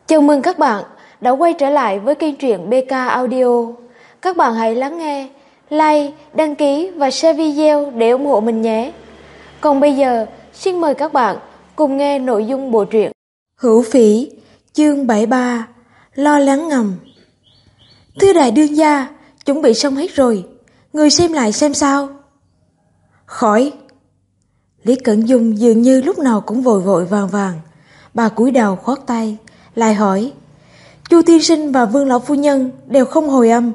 Chào mừng các bạn đã quay trở lại với kênh truyện BK Audio. Các bạn hãy lắng nghe, like, đăng ký và share video để ủng hộ mình nhé. Còn bây giờ, xin mời các bạn cùng nghe nội dung bộ truyện Hữu Phỉ, chương 73, Lo lắng ngầm. Thưa đại đương gia, chuẩn bị xong hết rồi, người xem lại xem sao. Khỏi. Lý Cẩn Dung dường như lúc nào cũng vội vội vàng vàng. Bà cúi đầu khoát tay, lại hỏi: Chu tiên sinh và Vương lão phu nhân đều không hồi âm?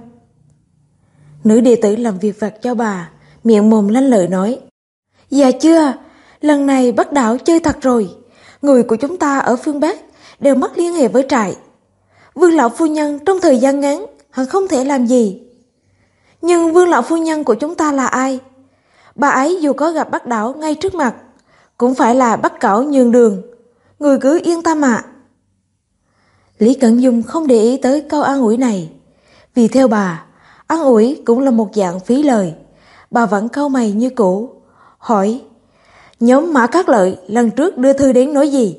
Nữ đệ tử làm việc vặt cho bà, miệng mồm lanh lợi nói: Dạ chưa, lần này Bắc đảo chơi thật rồi. Người của chúng ta ở phương Bắc đều mất liên hệ với trại. Vương lão phu nhân trong thời gian ngắn hẳn không thể làm gì. Nhưng Vương lão phu nhân của chúng ta là ai? Bà ấy dù có gặp Bắc đảo ngay trước mặt, cũng phải là Bắc cẩu nhường đường. Người cứ yên tâm ạ. Lý Cẩn Dung không để ý tới câu an ủi này. Vì theo bà, an ủi cũng là một dạng phí lời. Bà vẫn cau mày như cũ, hỏi: Nhóm Mã Cát Lợi lần trước đưa thư đến nói gì?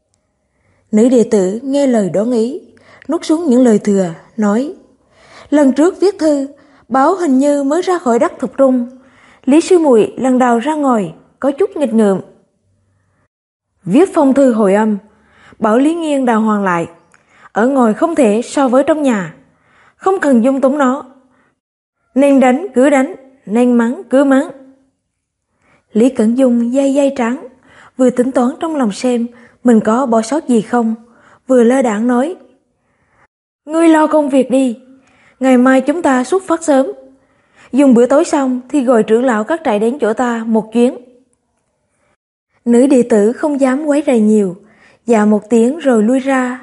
Nữ đệ tử nghe lời đoán ý, nuốt xuống những lời thừa, nói: Lần trước viết thư, báo hình như mới ra khỏi đất Thục Trung. Lý sư muội lần đầu ra ngoài, có chút nghịch ngợm. Viết phong thư hồi âm, bảo Lý Nghiên đào hoàng lại. Ở ngoài không thể so với trong nhà, không cần dung túng nó. Nên đánh cứ đánh, nên mắng cứ mắng. Lý Cẩn Dung day trắng, vừa tính toán trong lòng xem mình có bỏ sót gì không, vừa lơ đãng nói: Ngươi lo công việc đi, ngày mai chúng ta xuất phát sớm. Dùng bữa tối xong thì gọi trưởng lão các trại đến chỗ ta một chuyến. Nữ đệ tử không dám quấy rầy nhiều, dạ một tiếng rồi lui ra.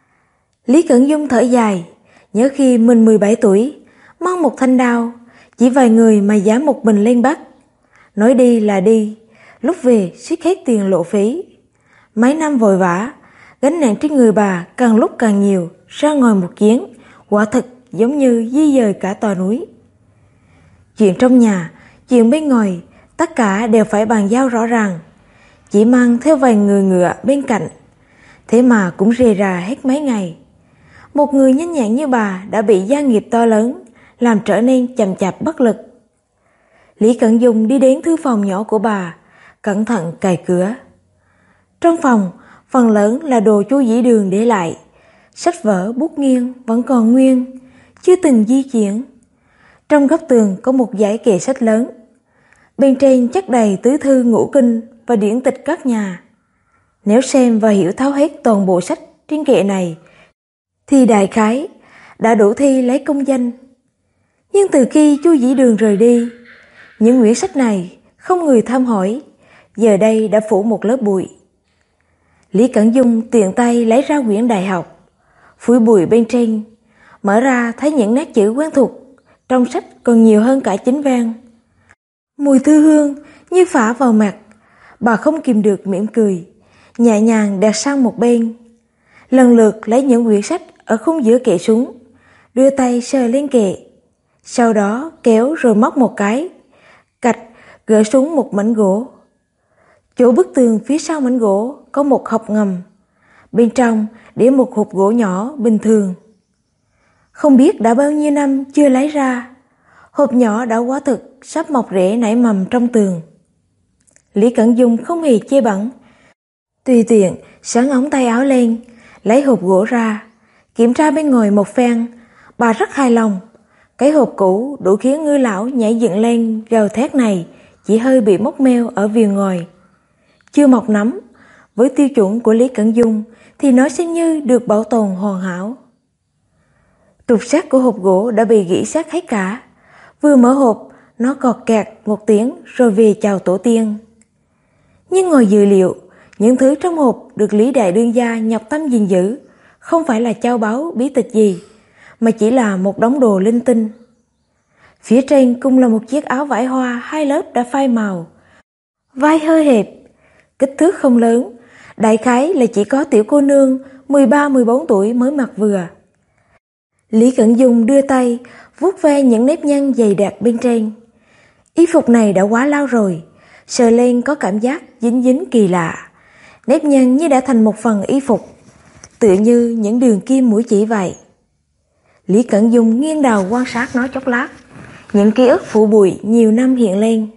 Lý Cẩn Dung thở dài, nhớ khi mình 17 tuổi, mang một thanh đao, chỉ vài người mà dám một mình lên Bắc. Nói đi là đi, lúc về siết hết tiền lộ phí. Mấy năm vội vã, gánh nặng trên người bà càng lúc càng nhiều, ra ngoài một chuyến, quả thực giống như di dời cả tòa núi. Chuyện trong nhà, chuyện bên ngoài, tất cả đều phải bàn giao rõ ràng. Chỉ mang theo vài người ngựa bên cạnh, thế mà cũng rề rà hết mấy ngày. Một người nhanh nhẹn như bà đã bị gia nghiệp to lớn làm trở nên chậm chạp bất lực. Lý Cẩn Dung đi đến thư phòng nhỏ của bà, cẩn thận cài cửa. Trong phòng, phần lớn là đồ Chu Dĩ Đường để lại. Sách vở bút nghiêng vẫn còn nguyên, chưa từng di chuyển. Trong góc tường có một dãy kệ sách lớn, bên trên chất đầy tứ thư ngũ kinh và điển tịch các nhà. Nếu xem và hiểu thấu hết toàn bộ sách trên kệ này thì đại khái đã đủ thi lấy công danh. Nhưng từ khi Chu Dĩ Đường rời đi, những quyển sách này không người thăm hỏi, giờ đây đã phủ một lớp bụi. Lý Cẩn Dung tiện tay lấy ra quyển đại học, phủi bụi bên trên, mở ra thấy những nét chữ quen thuộc, trong sách còn nhiều hơn cả chính văn. Mùi thư hương như phả vào mặt, bà không kìm được mỉm cười, nhẹ nhàng đặt sang một bên. Lần lượt lấy những quyển sách ở khung giữa kệ xuống, đưa tay sờ lên kệ, sau đó kéo rồi móc một cái, cạch gỡ xuống một mảnh gỗ. Chỗ bức tường phía sau mảnh gỗ có một hộc ngầm, bên trong để một hộp gỗ nhỏ bình thường. Không biết đã bao nhiêu năm chưa lấy ra, hộp nhỏ đã quá thực sắp mọc rễ nảy mầm trong tường. Lý Cẩn Dung không hề chê bẩn, tùy tiện xắn ống tay áo lên, lấy hộp gỗ ra, kiểm tra bên ngoài một phen, bà rất hài lòng. Cái hộp cũ đủ khiến Ngư lão nhảy dựng lên gào thét này chỉ hơi bị mốc meo ở viền ngoài, chưa mọc nấm. Với tiêu chuẩn của Lý Cẩn Dung thì nó xem như được bảo tồn hoàn hảo. Trục sắt của hộp gỗ đã bị gỉ sắt hết cả. Vừa mở hộp, nó cọt kẹt một tiếng rồi về chào tổ tiên. Nhưng ngoài dự liệu, những thứ trong hộp được Lý đại đương gia nhọc tâm gìn giữ không phải là châu báu bí tịch gì, mà chỉ là một đống đồ linh tinh. Phía trên cũng là một chiếc áo vải hoa 2 lớp đã phai màu, vai hơi hẹp, kích thước không lớn, đại khái là chỉ có tiểu cô nương 13-14 tuổi mới mặc vừa. Lý Cẩn Dung đưa tay vuốt ve những nếp nhăn dày đặc bên trên. Y phục này đã quá lâu rồi, sờ lên có cảm giác dính dính kỳ lạ, nếp nhăn như đã thành một phần y phục. tựa như những đường kim mũi chỉ vậy. Lý Cẩn Dung nghiêng đầu quan sát nó chốc lát, những ký ức phủ bụi nhiều năm hiện lên.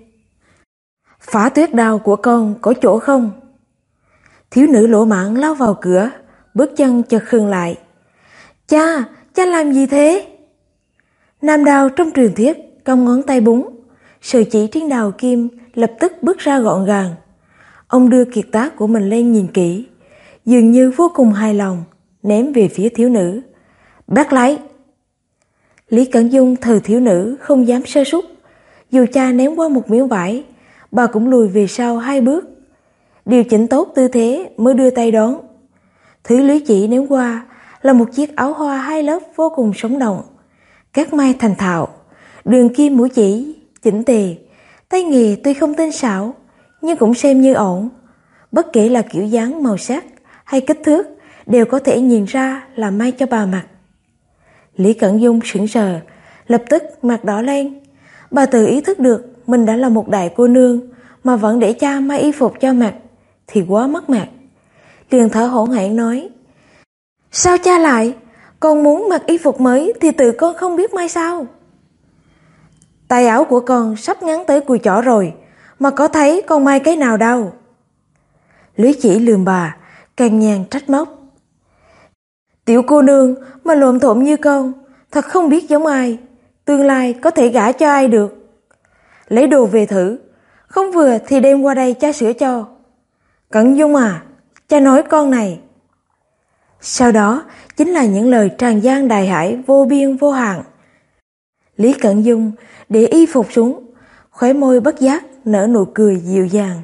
Phá tuyết đao của con có chỗ không? Thiếu nữ lỗ mãng lao vào cửa, bước chân chợt khựng lại. Cha làm gì thế? Nam đao trong truyền thuyết cong ngón tay búng, sợi chỉ trên đào kim lập tức bước ra gọn gàng. Ông đưa kiệt tác của mình lên nhìn kỹ, dường như vô cùng hài lòng, ném về phía thiếu nữ. Bác lấy. Lý Cẩn Dung thờ thiếu nữ không dám sơ suất, dù cha ném qua một miếng vải, bà cũng lùi về sau 2 bước, điều chỉnh tốt tư thế mới đưa tay đón. Thứ Lý Chỉ ném qua là một chiếc áo hoa 2 lớp vô cùng sống động, các may thành thạo, đường kim mũi chỉ chỉnh tề, tay nghề tuy không tinh xảo nhưng cũng xem như ổn. Bất kể là kiểu dáng, màu sắc hay kích thước đều có thể nhìn ra là may cho bà mặc. Lý Cẩn Dung sững sờ, lập tức mặt đỏ lên. Bà tự ý thức được mình đã là một đại cô nương mà vẫn để cha may y phục cho mặc thì quá mất mặt. Liền thở hổn hển nói: Sao cha lại? Con muốn mặc y phục mới thì tự con không biết may sao? Tay áo của con sắp ngắn tới cùi chỏ rồi, mà có thấy con may cái nào đâu. Lý Chỉ lườm bà, càng nhàn trách móc. Tiểu cô nương mà lộn thộn như con, thật không biết giống ai, tương lai có thể gả cho ai được. Lấy đồ về thử, không vừa thì đem qua đây cha sửa cho. Cẩn Dung à, cha nói con này. Sau đó chính là những lời tràn gian đại hải vô biên vô hạn. Lý Cẩn Dung để y phục xuống, khóe môi bất giác nở nụ cười dịu dàng.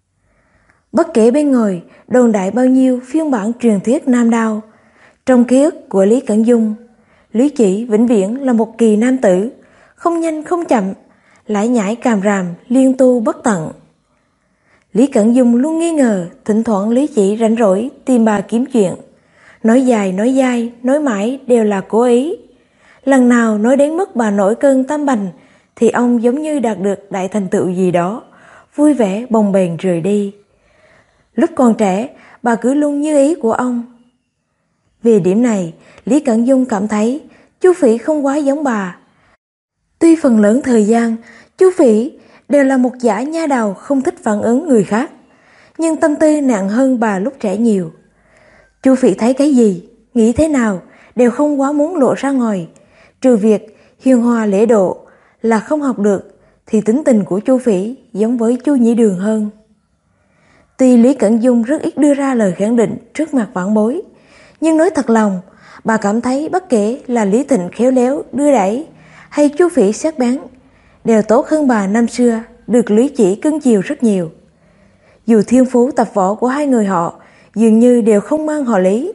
Bất kể bên ngoài đồn đại bao nhiêu phiên bản truyền thuyết nam đao, trong ký ức của Lý Cẩn Dung, Lý Chỉ vĩnh viễn là một kỳ nam tử, không nhanh không chậm, lải nhải càm ràm liên tu bất tận. Lý Cẩn Dung luôn nghi ngờ thỉnh thoảng Lý Chỉ rảnh rỗi tìm bà kiếm chuyện, nói dài nói dai, nói mãi đều là cố ý. Lần nào nói đến mức bà nổi cơn tâm bành thì ông giống như đạt được đại thành tựu gì đó, vui vẻ bồng bềnh rời đi. Lúc còn trẻ, bà cứ luôn như ý của ông. Về điểm này, Lý Cẩn Dung cảm thấy Chu Phỉ không quá giống bà. Tuy phần lớn thời gian, Chu Phỉ đều là một dã nha đầu không thích phản ứng người khác, nhưng tâm tư nặng hơn bà lúc trẻ nhiều. Chu Phỉ thấy cái gì, nghĩ thế nào đều không quá muốn lộ ra ngoài, trừ việc hiền hòa lễ độ là không học được, thì tính tình của Chu Phỉ giống với Chu Nhĩ Đường hơn. Tuy Lý Cẩn Dung rất ít đưa ra lời khẳng định trước mặt vãn bối, nhưng nói thật lòng, bà cảm thấy bất kể là Lý Thịnh khéo léo đưa đẩy hay Chu Phỉ sắc bén, đều tốt hơn bà năm xưa được Lý Chỉ cưng chiều rất nhiều. Dù thiên phú tập võ của hai người họ dường như đều không mang họ Lý.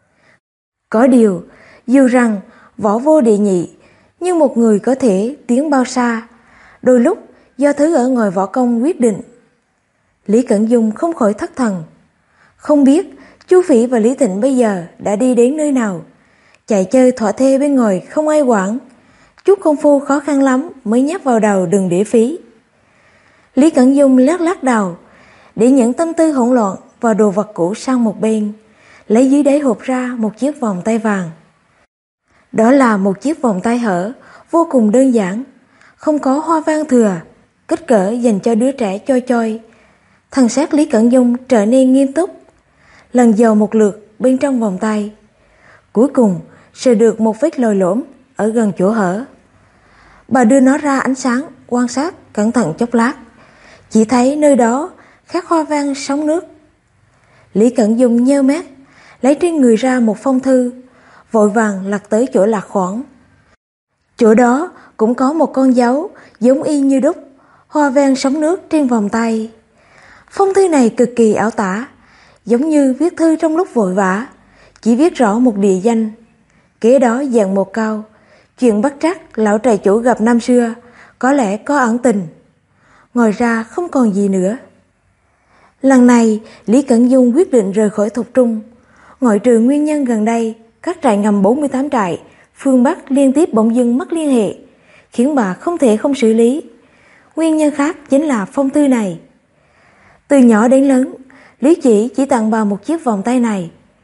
Có điều, dù rằng võ vô đệ nhị, nhưng một người có thể tiến bao xa, đôi lúc do thứ ở ngoài võ công quyết định. Lý Cẩn Dung không khỏi thất thần, không biết Chu Phỉ và Lý Thịnh bây giờ đã đi đến nơi nào. Chạy chơi thỏa thê bên ngoài không ai quản, chút công phu khó khăn lắm mới nháp vào đầu đừng để phí. Lý Cẩn Dung lắc lắc đầu, để những tâm tư hỗn loạn và đồ vật cũ sang một bên, lấy dưới đáy hộp ra một chiếc vòng tay vàng. Đó là một chiếc vòng tay hở vô cùng đơn giản, không có hoa văn thừa, kích cỡ dành cho đứa trẻ choi choi. Thần sắc Lý Cẩn Dung trở nên nghiêm túc, lần dò một lượt bên trong vòng tay, cuối cùng sờ được một vết lồi lõm ở gần chỗ hở. Bà đưa nó ra ánh sáng quan sát cẩn thận chốc lát, chỉ thấy nơi đó khắc hoa văn sóng nước. Lý Cẩn Dung nheo mắt, lấy trên người ra một phong thư, vội vàng lật tới chỗ lạc khoản. Chỗ đó cũng có một con dấu giống y như đúc, hoa văn sóng nước trên vòng tay. Phong thư này cực kỳ ảo tả, giống như viết thư trong lúc vội vã, chỉ viết rõ một địa danh. Kế đó dàn một câu, chuyện bất trắc lão trại chủ gặp năm xưa, có lẽ có ẩn tình. Ngoài ra không còn gì nữa. Lần này, Lý Cẩn Dung quyết định rời khỏi Thục Trung. Ngoại trừ nguyên nhân gần đây, các trại ngầm 48 trại, phương Bắc liên tiếp bỗng dưng mất liên hệ, khiến bà không thể không xử lý. Nguyên nhân khác chính là phong thư này. Từ nhỏ đến lớn, Lý Chỉ tặng bà một chiếc vòng tay này.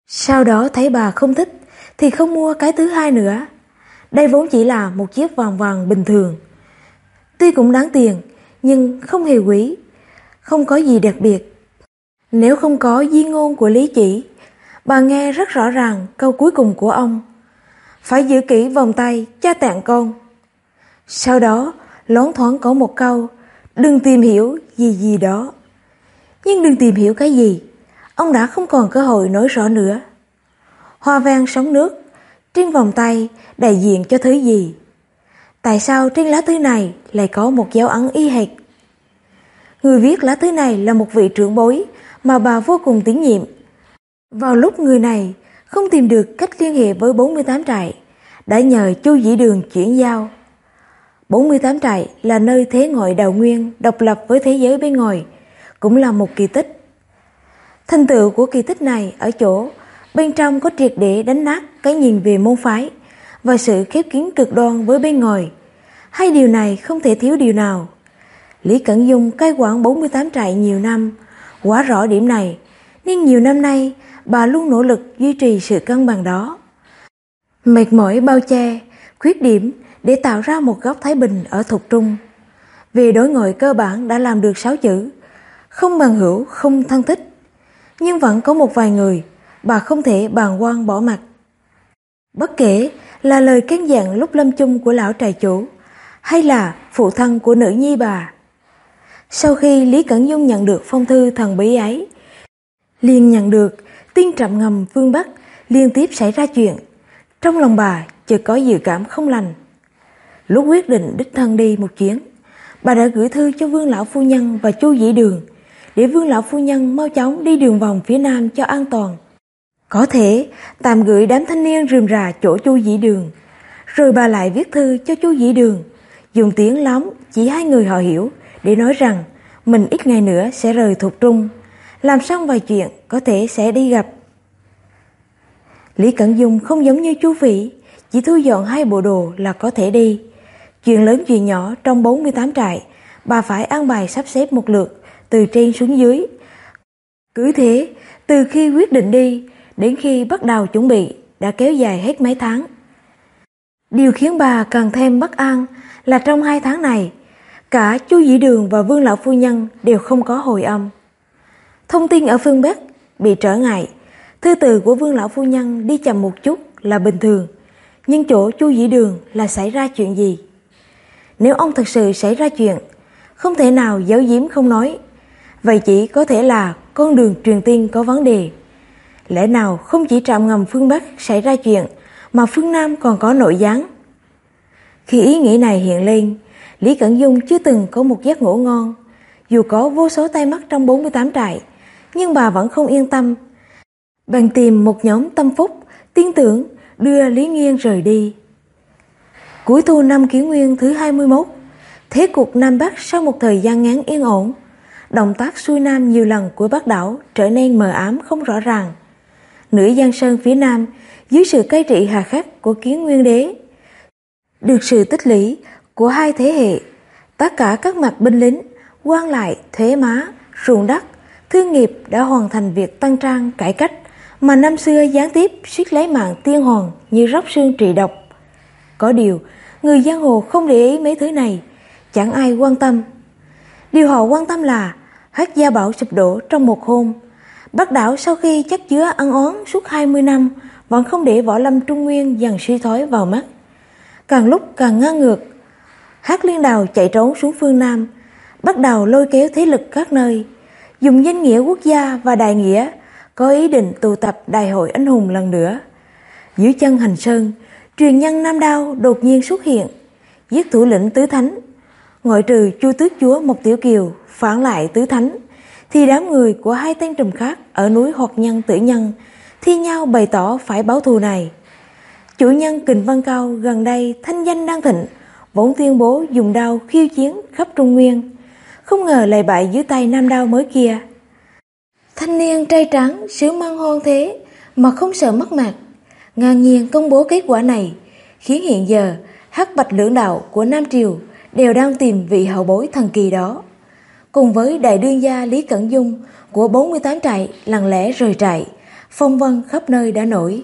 Sau đó thấy bà không thích thì không mua cái thứ hai nữa. Đây vốn chỉ là một chiếc vòng vàng bình thường. Tuy cũng đáng tiền nhưng không hề quý, không có gì đặc biệt. Nếu không có di ngôn của Lý Chỉ, bà nghe rất rõ ràng câu cuối cùng của ông: phải giữ kỹ vòng tay cha tặng con. Sau đó loáng thoáng có một câu: đừng tìm hiểu gì gì đó. Nhưng đừng tìm hiểu cái gì, ông đã không còn cơ hội nói rõ nữa. Hoa văn sóng nước trên vòng tay đại diện cho thứ gì? Tại sao trên lá thư này lại có một dấu ấn y hệt? Người viết lá thư này là một vị trưởng bối mà bà vô cùng tín nhiệm. Vào lúc người này không tìm được cách liên hệ với 48 trại, đã nhờ Chu Dĩ Đường chuyển giao. 48 trại là nơi thế ngoại đào nguyên độc lập với thế giới bên ngoài, cũng là một kỳ tích. Thành tựu của kỳ tích này ở chỗ bên trong có triệt để đánh nát cái nhìn về môn phái và sự khép kín cực đoan với bên ngoài. Hai điều này không thể thiếu điều nào. Lý Cẩn Dung cai quản 48 trại nhiều năm, quá rõ điểm này, nên nhiều năm nay bà luôn nỗ lực duy trì sự cân bằng đó. Mệt mỏi bao che khuyết điểm để tạo ra một góc thái bình ở Thục Trung. Về đối ngoại cơ bản đã làm được 6 chữ: không bằng hữu, không thân thích. Nhưng vẫn có một vài người bà không thể bàng quan bỏ mặt. Bất kể là lời căn dặn lúc lâm chung của lão trại chủ, hay là phụ thân của nữ nhi bà. Sau khi Lý Cẩn Dung nhận được phong thư thần bí ấy, liền nhận được tin trầm ngầm phương Bắc liên tiếp xảy ra chuyện. Trong lòng bà chợt có dự cảm không lành. Lúc quyết định đích thân đi một chuyến, bà đã gửi thư cho Vương lão phu nhân và Chu Dĩ Đường, để Vương lão phu nhân mau chóng đi đường vòng phía nam cho an toàn. Có thể tạm gửi đám thanh niên rườm rà chỗ Chu Dĩ Đường. Rồi bà lại viết thư cho Chu Dĩ Đường, dùng tiếng lóng chỉ 2 người họ hiểu, để nói rằng mình ít ngày nữa sẽ rời Thục Trung, làm xong vài chuyện có thể sẽ đi gặp. Lý Cẩn Dung không giống như Chu Phỉ, chỉ thu dọn 2 bộ đồ là có thể đi. Chuyện lớn chuyện nhỏ trong 48 trại, bà phải an bài sắp xếp một lượt từ trên xuống dưới. Cứ thế, từ khi quyết định đi đến khi bắt đầu chuẩn bị đã kéo dài hết mấy tháng. Điều khiến bà càng thêm bất an là trong 2 tháng này, cả Chu Dĩ Đường và Vương lão phu nhân đều không có hồi âm. Thông tin ở phương Bắc bị trở ngại, thư từ của Vương lão phu nhân đi chậm một chút là bình thường, nhưng chỗ Chu Dĩ Đường là xảy ra chuyện gì? Nếu ông thật sự xảy ra chuyện, không thể nào giấu giếm không nói, vậy chỉ có thể là con đường truyền tin có vấn đề. Lẽ nào không chỉ trạm ngầm phương Bắc xảy ra chuyện, mà phương Nam còn có nội gián? Khi ý nghĩ này hiện lên, Lý Cẩn Dung chưa từng có một giấc ngủ ngon. Dù có vô số tay mắt trong 48 trại, nhưng bà vẫn không yên tâm. Bèn tìm một nhóm tâm phúc, tin tưởng đưa Lý Nghiên rời đi. Cuối thu năm Kỷ Nguyên thứ 21, thế cục Nam Bắc sau một thời gian ngắn yên ổn, động tác xuôi nam nhiều lần của Bắc đảo trở nên mờ ám không rõ ràng. Nửa Giang Sơn phía Nam dưới sự cai trị hà khắc của Kiến Nguyên Đế, được sự tích lũy của 2 thế hệ, tất cả các mặt binh lính, quan lại, thuế má, ruộng đất, thương nghiệp đã hoàn thành việc tăng trang cải cách mà năm xưa gián tiếp suýt lấy mạng tiên hoàng như róc xương trị độc. Có điều, người giang hồ không để ý mấy thứ này, chẳng ai quan tâm. Điều họ quan tâm là Hắc Gia Bảo sụp đổ trong một hôm. Bắc đảo sau khi chất chứa ăn oán suốt 20 năm vẫn không để võ lâm Trung Nguyên dần suy thoái vào mắt. Càng lúc càng ngang ngược, Hắc Liên Đào chạy trốn xuống phương Nam, bắt đầu lôi kéo thế lực các nơi, dùng danh nghĩa quốc gia và đại nghĩa, có ý định tụ tập đại hội anh hùng lần nữa. Dưới chân Hành Sơn, truyền nhân Nam Đao đột nhiên xuất hiện, giết thủ lĩnh tứ thánh. Ngoại trừ Chu Tước Chúa Mộc Tiểu Kiều phản lại tứ thánh, thì đám người của 2 tên trùm khác ở núi Hoạt Nhân Tử Nhân thi nhau bày tỏ phải báo thù này. Chủ nhân Kình Văn Cao gần đây thanh danh đang thịnh, vốn tuyên bố dùng đao khiêu chiến khắp Trung Nguyên, không ngờ lại bại dưới tay Nam Đao mới kia. Thanh niên trai trắng xứ mang hoang thế mà không sợ mất mặt, ngang nhiên công bố kết quả này, khiến hiện giờ Hắc Bạch lưỡng đạo của Nam Triều đều đang tìm vị hậu bối thần kỳ đó. Cùng với đại đương gia Lý Cẩn Dung của 48 trại lặng lẽ rời trại, phong vân khắp nơi đã nổi.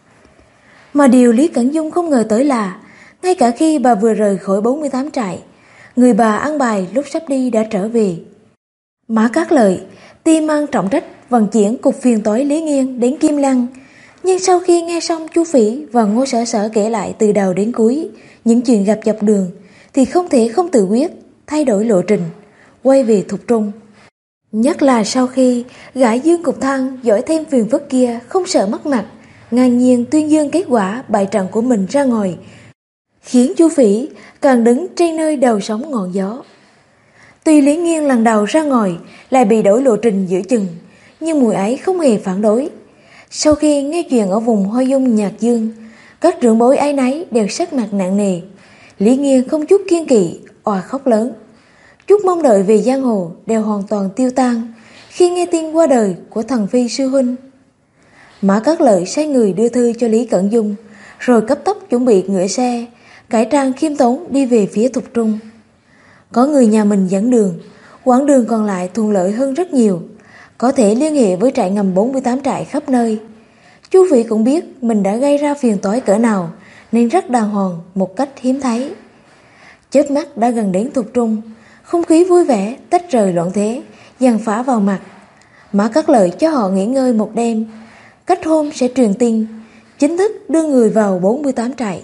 Mà điều Lý Cẩn Dung không ngờ tới là, ngay cả khi bà vừa rời khỏi 48 trại, người bà ăn bài lúc sắp đi đã trở về. Mã Cát Lợi tuy mang trọng trách vận chuyển cục phiền toái Lý Nghiên đến Kim Lăng, nhưng sau khi nghe xong Chu Phỉ và Ngô Sở Sở kể lại từ đầu đến cuối những chuyện gặp dọc đường, thì không thể không tự quyết thay đổi lộ trình, quay về Thục Trung. Nhất là sau khi gã Dương Cục Thăng giỏi thêm phiền phức kia không sợ mất mặt, ngang nhiên tuyên dương kết quả bại trận của mình ra ngoài, khiến Chu Phỉ càng đứng trên nơi đầu sóng ngọn gió. Tuy Lý Nghiên lần đầu ra ngoài lại bị đổi lộ trình giữa chừng, nhưng mùi ấy không hề phản đối. Sau khi nghe chuyện ở vùng Hoa Dung Nhạc Dương, các trưởng bối ấy nấy đều sắc mặt nặng nề. Lý Nghiên không chút kiêng kỵ, òa khóc lớn. Chút mong đợi về giang hồ đều hoàn toàn tiêu tan khi nghe tin qua đời của thần phi sư huynh. Mã Cát Lợi sai người đưa thư cho Lý Cẩn Dung, rồi cấp tốc chuẩn bị ngựa xe, cải trang khiêm tốn đi về phía Thục Trung. Có người nhà mình dẫn đường, quãng đường còn lại thuận lợi hơn rất nhiều, có thể liên hệ với trại ngầm 48 trại khắp nơi. Chu Phỉ cũng biết mình đã gây ra phiền toái cỡ nào, nên rất đàng hoàng một cách hiếm thấy. Chớp mắt đã gần đến Thục Trung, không khí vui vẻ tách rời loạn thế giằng phá vào mặt. Mã Cát Lợi cho họ nghỉ ngơi một đêm, cách hôm sẽ truyền tin chính thức đưa người vào 48 trại.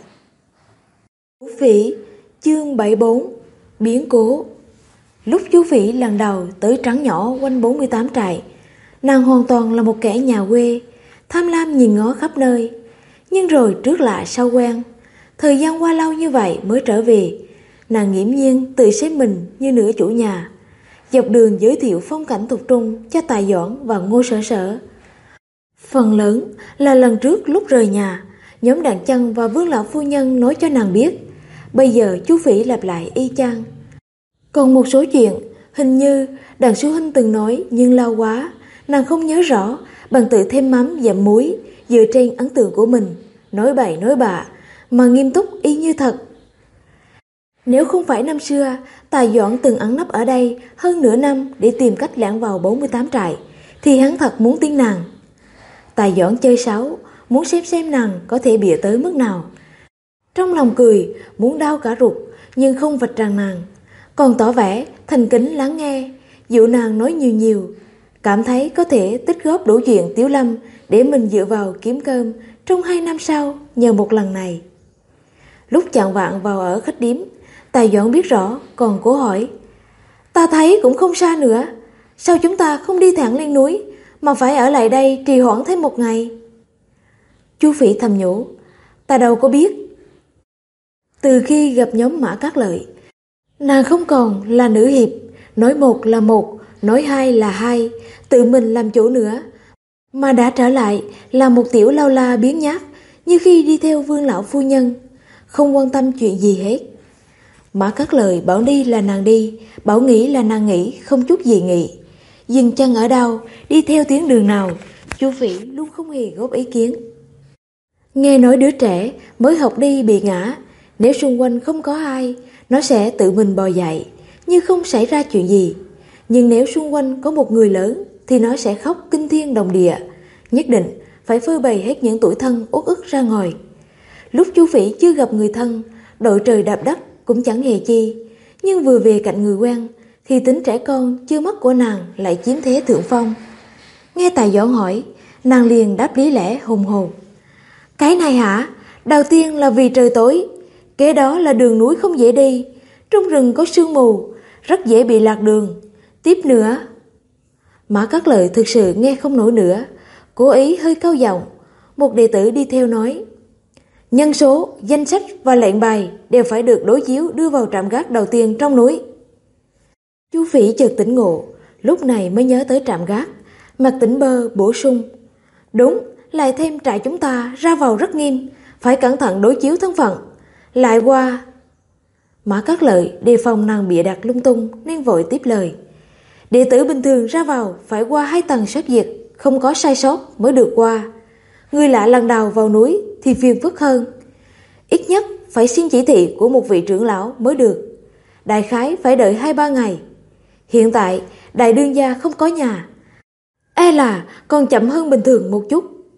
Chu Phỉ chương 74 biến cố. Lúc Chu Phỉ lần đầu tới trắng nhỏ quanh 48 trại, nàng hoàn toàn là một kẻ nhà quê, tham lam nhìn ngó khắp nơi. Nhưng rồi trước lạ sau quen, thời gian qua lâu như vậy mới trở về, nàng nghiễm nhiên tự xem mình như nửa chủ nhà, dọc đường giới thiệu phong cảnh Thục Trung cho Tài Doãn và Ngô Sở Sở. Phần lớn là lần trước lúc rời nhà, nhóm Đặng Chân và Vương lão phu nhân nói cho nàng biết, bây giờ Chu Phỉ lặp lại y chang. Còn một số chuyện hình như Đặng sư huynh từng nói nhưng lâu quá, nàng không nhớ rõ, bằng tự thêm mắm dặm muối dựa trên ấn tượng của mình, nói bậy nói bạ mà nghiêm túc y như thật. Nếu không phải năm xưa Tài Doãn từng ẩn nấp ở đây hơn nửa năm để tìm cách lẻn vào 48 trại, thì hắn thật muốn tin nàng. Tài Doãn chơi xấu, muốn xem nàng có thể bịa tới mức nào. Trong lòng cười, muốn đau cả ruột, nhưng không vạch trần nàng, còn tỏ vẻ thành kính lắng nghe, dịu nàng nói nhiều nhiều, cảm thấy có thể tích góp đủ chuyện Tiểu Lâm để mình dựa vào kiếm cơm trong 2 năm sau nhờ một lần này. Lúc chạng vạng vào ở khách điếm, Tài Doãn biết rõ, còn cố hỏi: "Ta thấy cũng không xa nữa, sao chúng ta không đi thẳng lên núi mà phải ở lại đây trì hoãn thêm một ngày?" Chu Phỉ thầm nhủ: "Ta đâu có biết." Từ khi gặp nhóm Mã Cát Lợi, nàng không còn là nữ hiệp, nói một là một, nói hai là hai, tự mình làm chủ nữa, mà đã trở lại là một tiểu lao la biếng nhác như khi đi theo Vương lão phu nhân, không quan tâm chuyện gì hết. Mã Cát Lợi bảo đi là nàng đi, bảo nghỉ là nàng nghỉ, không chút gì nghị. Dừng chân ở đâu, đi theo tuyến đường nào, Chu Phỉ luôn không hề góp ý kiến. Nghe nói đứa trẻ mới học đi bị ngã, nếu xung quanh không có ai, nó sẽ tự mình bò dậy như không xảy ra chuyện gì. Nhưng nếu xung quanh có một người lớn thì nó sẽ khóc kinh thiên động địa, nhất định phải phơi bày hết những tủi thân uất ức ra ngoài. Lúc Chu Phỉ chưa gặp người thân, đội trời đạp đất cũng chẳng hề chi, nhưng vừa về cạnh người quen thì tính trẻ con chưa mất của nàng lại chiếm thế thượng phong. Nghe Tài Doãn hỏi, nàng liền đáp lý lẽ hùng hồn: "Cái này hả? Đầu tiên là vì trời tối, kế đó là đường núi không dễ đi, trong rừng có sương mù, rất dễ bị lạc đường. Tiếp nữa..." Mã Cát Lợi thực sự nghe không nổi nữa, cố ý hơi cao giọng. Một đệ tử đi theo nói: "Nhân số, danh sách và lệnh bài đều phải được đối chiếu đưa vào trạm gác đầu tiên trong núi." Chu Phỉ chợt tỉnh ngộ, lúc này mới nhớ tới trạm gác, mặt tỉnh bơ bổ sung: "Đúng, lại thêm trại chúng ta ra vào rất nghiêm, phải cẩn thận đối chiếu thân phận. Lại qua..." Mã Cát Lợi đề phòng nàng bịa đặt lung tung nên vội tiếp lời: "Đệ tử bình thường ra vào phải qua 2 tầng xét duyệt, không có sai sót mới được qua. Người lạ lần đầu vào núi thì phiền phức hơn, ít nhất phải xin chỉ thị của một vị trưởng lão mới được. Đại khái phải đợi 2-3 ngày. Hiện tại đại đương gia không có nhà, e là còn chậm hơn bình thường một chút,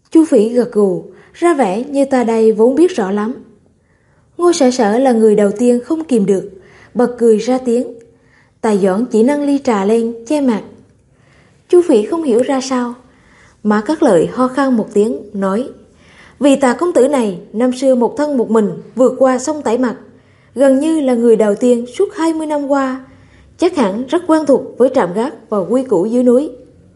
Chu Phỉ gật gù, ra vẻ như ta đây vốn biết rõ lắm. Ngô Sở Sở là người đầu tiên không kìm được, bật cười ra tiếng. Tài Doãn chỉ nâng ly trà lên che mặt. Chu Phỉ không hiểu ra sao. Mã Cát Lợi ho khan một tiếng nói: vì Tà công tử này năm xưa một thân một mình vượt qua sông Tải Mặt, gần như là người đầu tiên suốt 20 năm qua, chắc hẳn rất quen thuộc với trạm gác và quy củ dưới núi.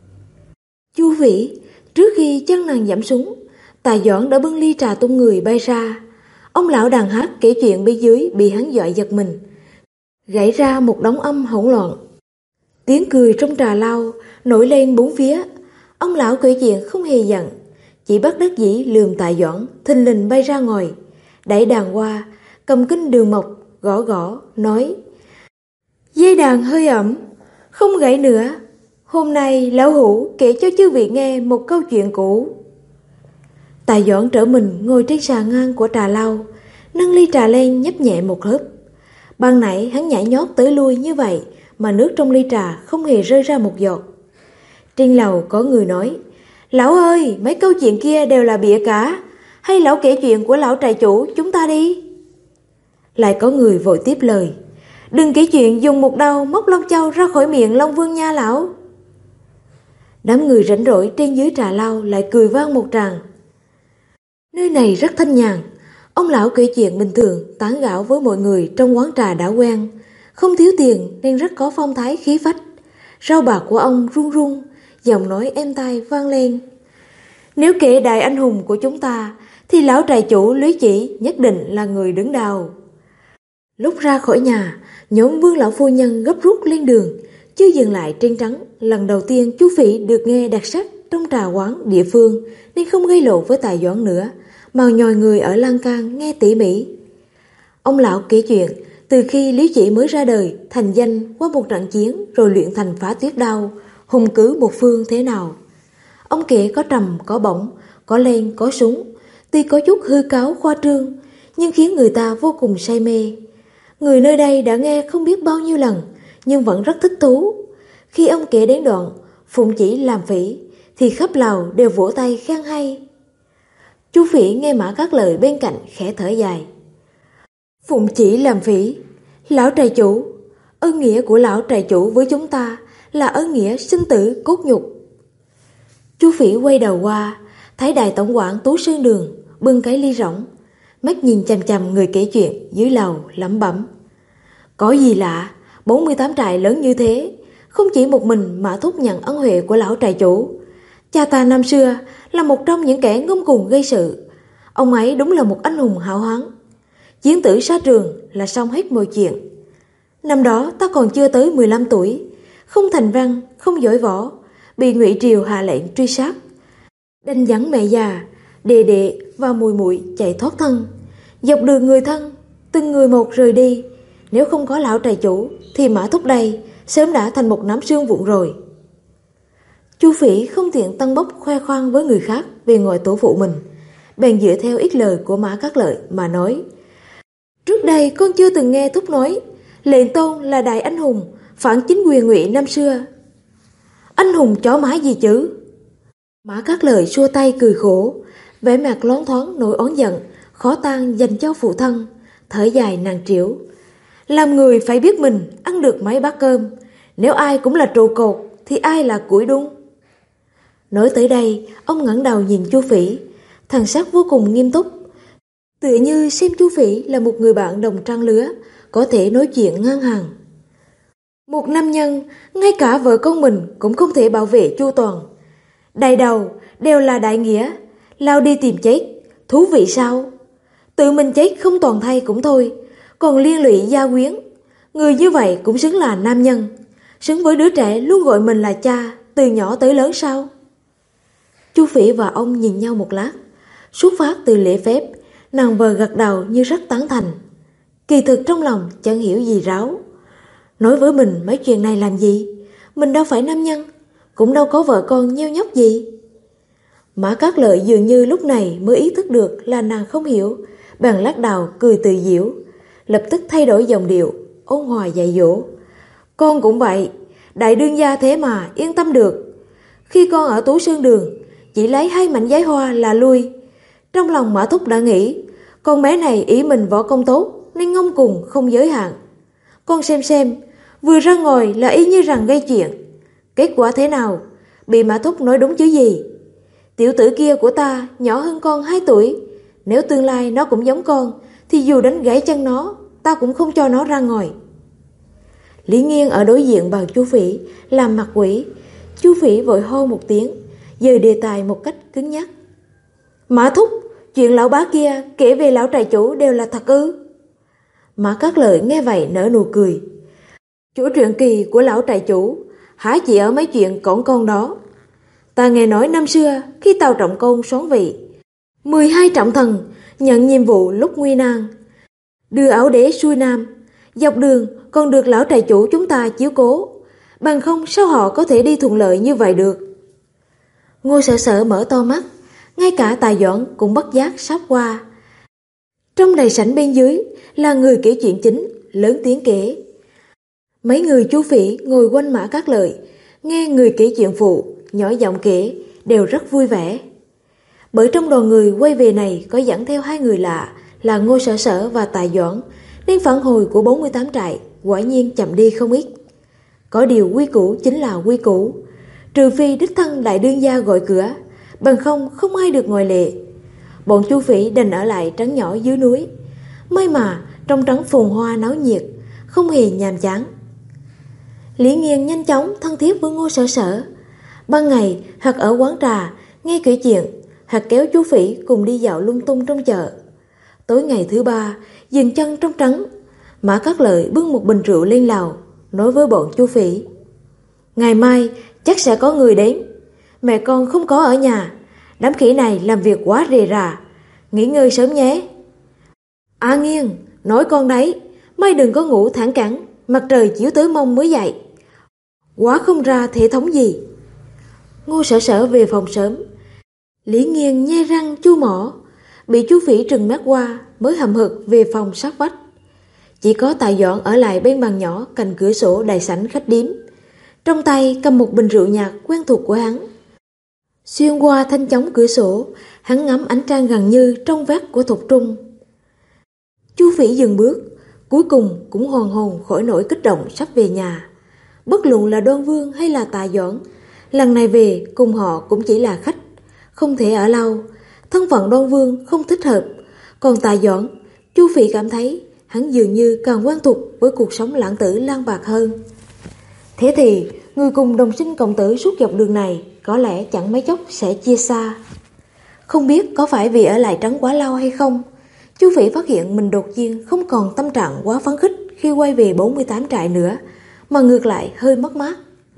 Chu Phỉ, trước khi chân nàng giảm xuống, Tài Doãn đã bưng ly trà tung người bay ra. Ông lão đàn hát kể chuyện bên dưới bị hắn dọa giật mình, gãy ra một đống âm hỗn loạn. Tiếng cười trong trà lao nổi lên bốn phía. Ông lão kể chuyện không hề giận, chỉ bất đắc dĩ lườm Tài Doãn thình lình bay ra ngoài, đẩy đàn qua, cầm kinh đường mộc gõ gõ nói: dây đàn hơi ẩm, không gãy nữa. Hôm nay lão hữu kể cho chư vị nghe một câu chuyện cũ. Tài Doãn trở mình ngồi trên sàn ngang của trà lao, nâng ly trà lên nhấp nhẹ một hớp. Ban nãy hắn nhảy nhót tới lui như vậy mà nước trong ly trà không hề rơi ra một giọt. Trên lầu có người nói: lão ơi, mấy câu chuyện kia đều là bịa cả, hay lão kể chuyện của lão trại chủ chúng ta đi. Lại có người vội tiếp lời: đừng kể chuyện dùng một đầu móc Long Châu ra khỏi miệng Long Vương nha lão. Đám người rảnh rỗi trên dưới trà lao lại cười vang một tràng. Nơi này rất thanh nhàn. Ông lão kể chuyện bình thường tán gẫu với mọi người trong quán trà đã quen, không thiếu tiền nên rất có phong thái khí phách. Rau bạc của ông run run, giọng nói êm tai vang lên: nếu kể đại anh hùng của chúng ta thì lão trại chủ Lý Chỉ nhất định là người đứng đầu. Lúc ra khỏi nhà, nhóm Vương lão phu nhân gấp rút lên đường, chưa dừng lại trên trắng. Lần đầu tiên Chu Phỉ được nghe đặc sắc trong trà quán địa phương nên không gây lộ với Tài Doãn nữa, mà nhòi người ở lan can nghe tỉ mỉ. Ông lão kể chuyện từ khi Lý Chỉ mới ra đời thành danh qua một trận chiến rồi luyện thành Phá Tuyết Đao, hùng cứ một phương thế nào. Ông kể có trầm có bổng, có lên có súng, tuy có chút hư cấu khoa trương nhưng khiến người ta vô cùng say mê. Người nơi đây đã nghe không biết bao nhiêu lần nhưng vẫn rất thích thú. Khi ông kể đến đoạn Phụng Chỉ làm phỉ thì khắp lầu đều vỗ tay khen hay. Chu Phỉ nghe Mã Cát Lợi bên cạnh khẽ thở dài. Phụng Chỉ làm phỉ, lão trại chủ, ơn nghĩa của lão trại chủ với chúng ta là ơn nghĩa sinh tử cốt nhục. Chu Phỉ quay đầu qua, thấy đại tổng quản Tú Sơn Đường bưng cái ly rỗng, mắt nhìn chằm chằm người kể chuyện dưới lầu lẩm bẩm: có gì lạ, 48 trại lớn như thế, không chỉ một mình Mã Thúc nhận ân huệ của lão trại chủ. Cha ta năm xưa là một trong những kẻ ngông cuồng gây sự. Ông ấy đúng là một anh hùng hảo hán. Chiến tử xa trường là xong hết mọi chuyện. Năm đó ta còn chưa tới 15 tuổi, không thành văn, không giỏi võ, bị Ngụy Triều hạ lệnh truy sát. Đành dẫn mẹ già, đệ đệ và mùi muội chạy thoát thân. Dọc đường người thân, từng người một rời đi. Nếu không có lão trại chủ thì Mã Thúc đây sớm đã thành một nắm xương vụn rồi. Chu Phỉ không tiện tăng bốc khoe khoang với người khác về ngoại tổ phụ mình, bèn dựa theo ít lời của Mã Cát Lợi mà nói: trước đây con chưa từng nghe Thúc nói Lệnh Tôn là đại anh hùng phản chính quyền Ngụy năm xưa. Anh hùng chó má gì chứ? Mã Cát Lợi xua tay cười khổ, vẻ mặt loáng thoáng nỗi oán giận khó tan dành cho phụ thân, thở dài nàng trĩu: làm người phải biết mình ăn được mấy bát cơm, nếu ai cũng là trụ cột thì ai là củi đun. Nói tới đây, ông ngẩng đầu nhìn Chu Phỉ, thần sắc vô cùng nghiêm túc, tựa như xem Chu Phỉ là một người bạn đồng trang lứa, có thể nói chuyện ngang hàng. Một nam nhân, ngay cả vợ con mình cũng không thể bảo vệ chu toàn. Đại đầu đều là đại nghĩa, lao đi tìm chết, thú vị sao? Tự mình chết không toàn thay cũng thôi, còn liên lụy gia quyến. Người như vậy cũng xứng là nam nhân, xứng với đứa trẻ luôn gọi mình là cha từ nhỏ tới lớn sao? Chu Phỉ và ông nhìn nhau một lát, xuất phát từ lễ phép, nàng vờ gật đầu như rất tán thành. Kỳ thực trong lòng chẳng hiểu gì ráo. Nói với mình mấy chuyện này làm gì? Mình đâu phải nam nhân, cũng đâu có vợ con nheo nhóc gì. Mã Cát Lợi dường như lúc này mới ý thức được là nàng không hiểu, bèn lắc đầu cười tự giễu, lập tức thay đổi giọng điệu, ôn hòa dạy dỗ: con cũng vậy, đại đương gia thế mà yên tâm được. Khi con ở Tú Sơn Đường, chỉ lấy 2 mảnh giấy hoa là lui. Trong lòng Mã Thúc đã nghĩ, con bé này ý mình võ công tốt nên ngông cuồng không giới hạn. Con xem, vừa ra ngồi là ý như rằng gây chuyện. Kết quả thế nào? Bị Mã Thúc nói đúng chứ gì? Tiểu tử kia của ta nhỏ hơn con 2 tuổi. Nếu tương lai nó cũng giống con thì dù đánh gãy chân nó, ta cũng không cho nó ra ngồi. Lý Nghiên ở đối diện bàn Chu Phỉ làm mặt quỷ. Chu Phỉ vội hô một tiếng, dời đề tài một cách cứng nhắc. Mã Thúc, chuyện lão bá kia kể về lão trại chủ đều là thật ư? Mã Cát Lợi nghe vậy nở nụ cười. Chỗ truyện kỳ của lão trại chủ há chỉ ở mấy chuyện cỏn con đó. Ta nghe nói năm xưa khi Tào Trọng Công soán vị, 12 trọng thần nhận nhiệm vụ lúc nguy nan, đưa ảo đế xuôi nam, dọc đường còn được lão trại chủ chúng ta chiếu cố, bằng không sao họ có thể đi thuận lợi như vậy được. Ngô Sở Sở mở to mắt, ngay cả Tài Doãn cũng bất giác sắp qua. Trong đại sảnh bên dưới là người kể chuyện chính, lớn tiếng kể. Mấy người Chu Phỉ ngồi quanh Mã Cát Lợi, nghe người kể chuyện phụ, nhỏ giọng kể, đều rất vui vẻ. Bởi trong đoàn người quay về này có dẫn theo 2 người lạ là Ngô Sở Sở và Tài Doãn, nên phản hồi của 48 trại quả nhiên chậm đi không ít. Có điều quy củ chính là quy củ, trừ phi đích thân đại đương gia gọi cửa, bằng không không ai được ngoại lệ. Bọn Chu Phỉ đành ở lại trấn nhỏ dưới núi. May mà trong trấn phồn hoa náo nhiệt, không hề nhàm chán. Lý Nghiên nhanh chóng thân thiết với Ngô Sở Sở. Ban ngày hoặc ở quán trà nghe kể chuyện, hoặc kéo Chu Phỉ cùng đi dạo lung tung trong chợ. Tối ngày thứ 3 dừng chân trong trấn, Mã Cát Lợi bưng một bình rượu lên lầu, nói với bọn Chu Phỉ. Ngày mai chắc sẽ có người đến. Mẹ con không có ở nhà, đám khỉ này làm việc quá rề rà, nghỉ ngơi sớm nhé. A Nghiên, nói con đấy, mai đừng có ngủ thẳng cẳng, mặt trời chiếu tới mông mới dậy. Quá không ra thể thống gì. Ngô Sở Sở về phòng sớm. Lý Nghiên nhe răng chu mỏ, bị Chu Phỉ trừng mắt qua mới hậm hực về phòng sát vách. Chỉ có Tài Doãn ở lại bên bàn nhỏ cạnh cửa sổ đại sảnh khách điếm, trong tay cầm một bình rượu nhạt quen thuộc của hắn. Xuyên qua thanh chóng cửa sổ, hắn ngắm ánh trăng gần như trong vắt của Thục Trung. Chu Phỉ dừng bước, cuối cùng cũng hoàn hồn khỏi nỗi kích động sắp về nhà. Bất luận là Đoan Vương hay là Tài Doãn, lần này về cùng họ cũng chỉ là khách, không thể ở lâu. Thân phận Đoan Vương không thích hợp, còn Tài Doãn, Chu Phỉ cảm thấy hắn dường như càng quen thuộc với cuộc sống lãng tử lang bạc hơn. Thế thì người cùng đồng sinh cộng tử suốt dọc đường này có lẽ chẳng mấy chốc sẽ chia xa. Không biết có phải vì ở lại trấn quá lâu hay không, Chu Phỉ phát hiện mình đột nhiên không còn tâm trạng quá phấn khích khi quay về 48 trại nữa, mà ngược lại hơi mất mát.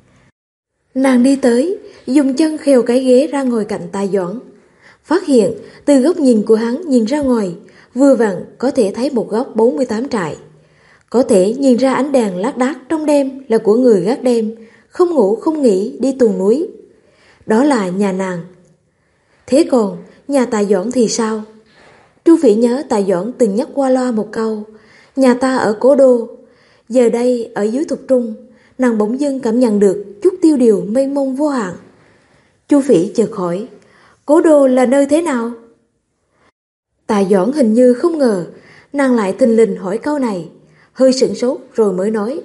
Nàng đi tới, dùng chân khều cái ghế ra ngồi cạnh Tài Doãn. Phát hiện từ góc nhìn của hắn nhìn ra ngoài, vừa vặn có thể thấy một góc 48 trại. Có thể nhìn ra ánh đèn lác đác trong đêm là của người gác đêm, không ngủ không nghỉ đi tuần núi. Đó là nhà nàng. Thế còn nhà Tài Doãn thì sao? Chu Phỉ nhớ Tài Doãn từng nhắc qua loa một câu, nhà ta ở Cố Đô. Giờ đây ở dưới Thục Trung, nàng bỗng dưng cảm nhận được chút tiêu điều mênh mông vô hạn. Chu Phỉ chợt hỏi, Cố Đô là nơi thế nào? Tài Doãn hình như không ngờ nàng lại thình lình hỏi câu này, hơi sửng sốt rồi mới nói,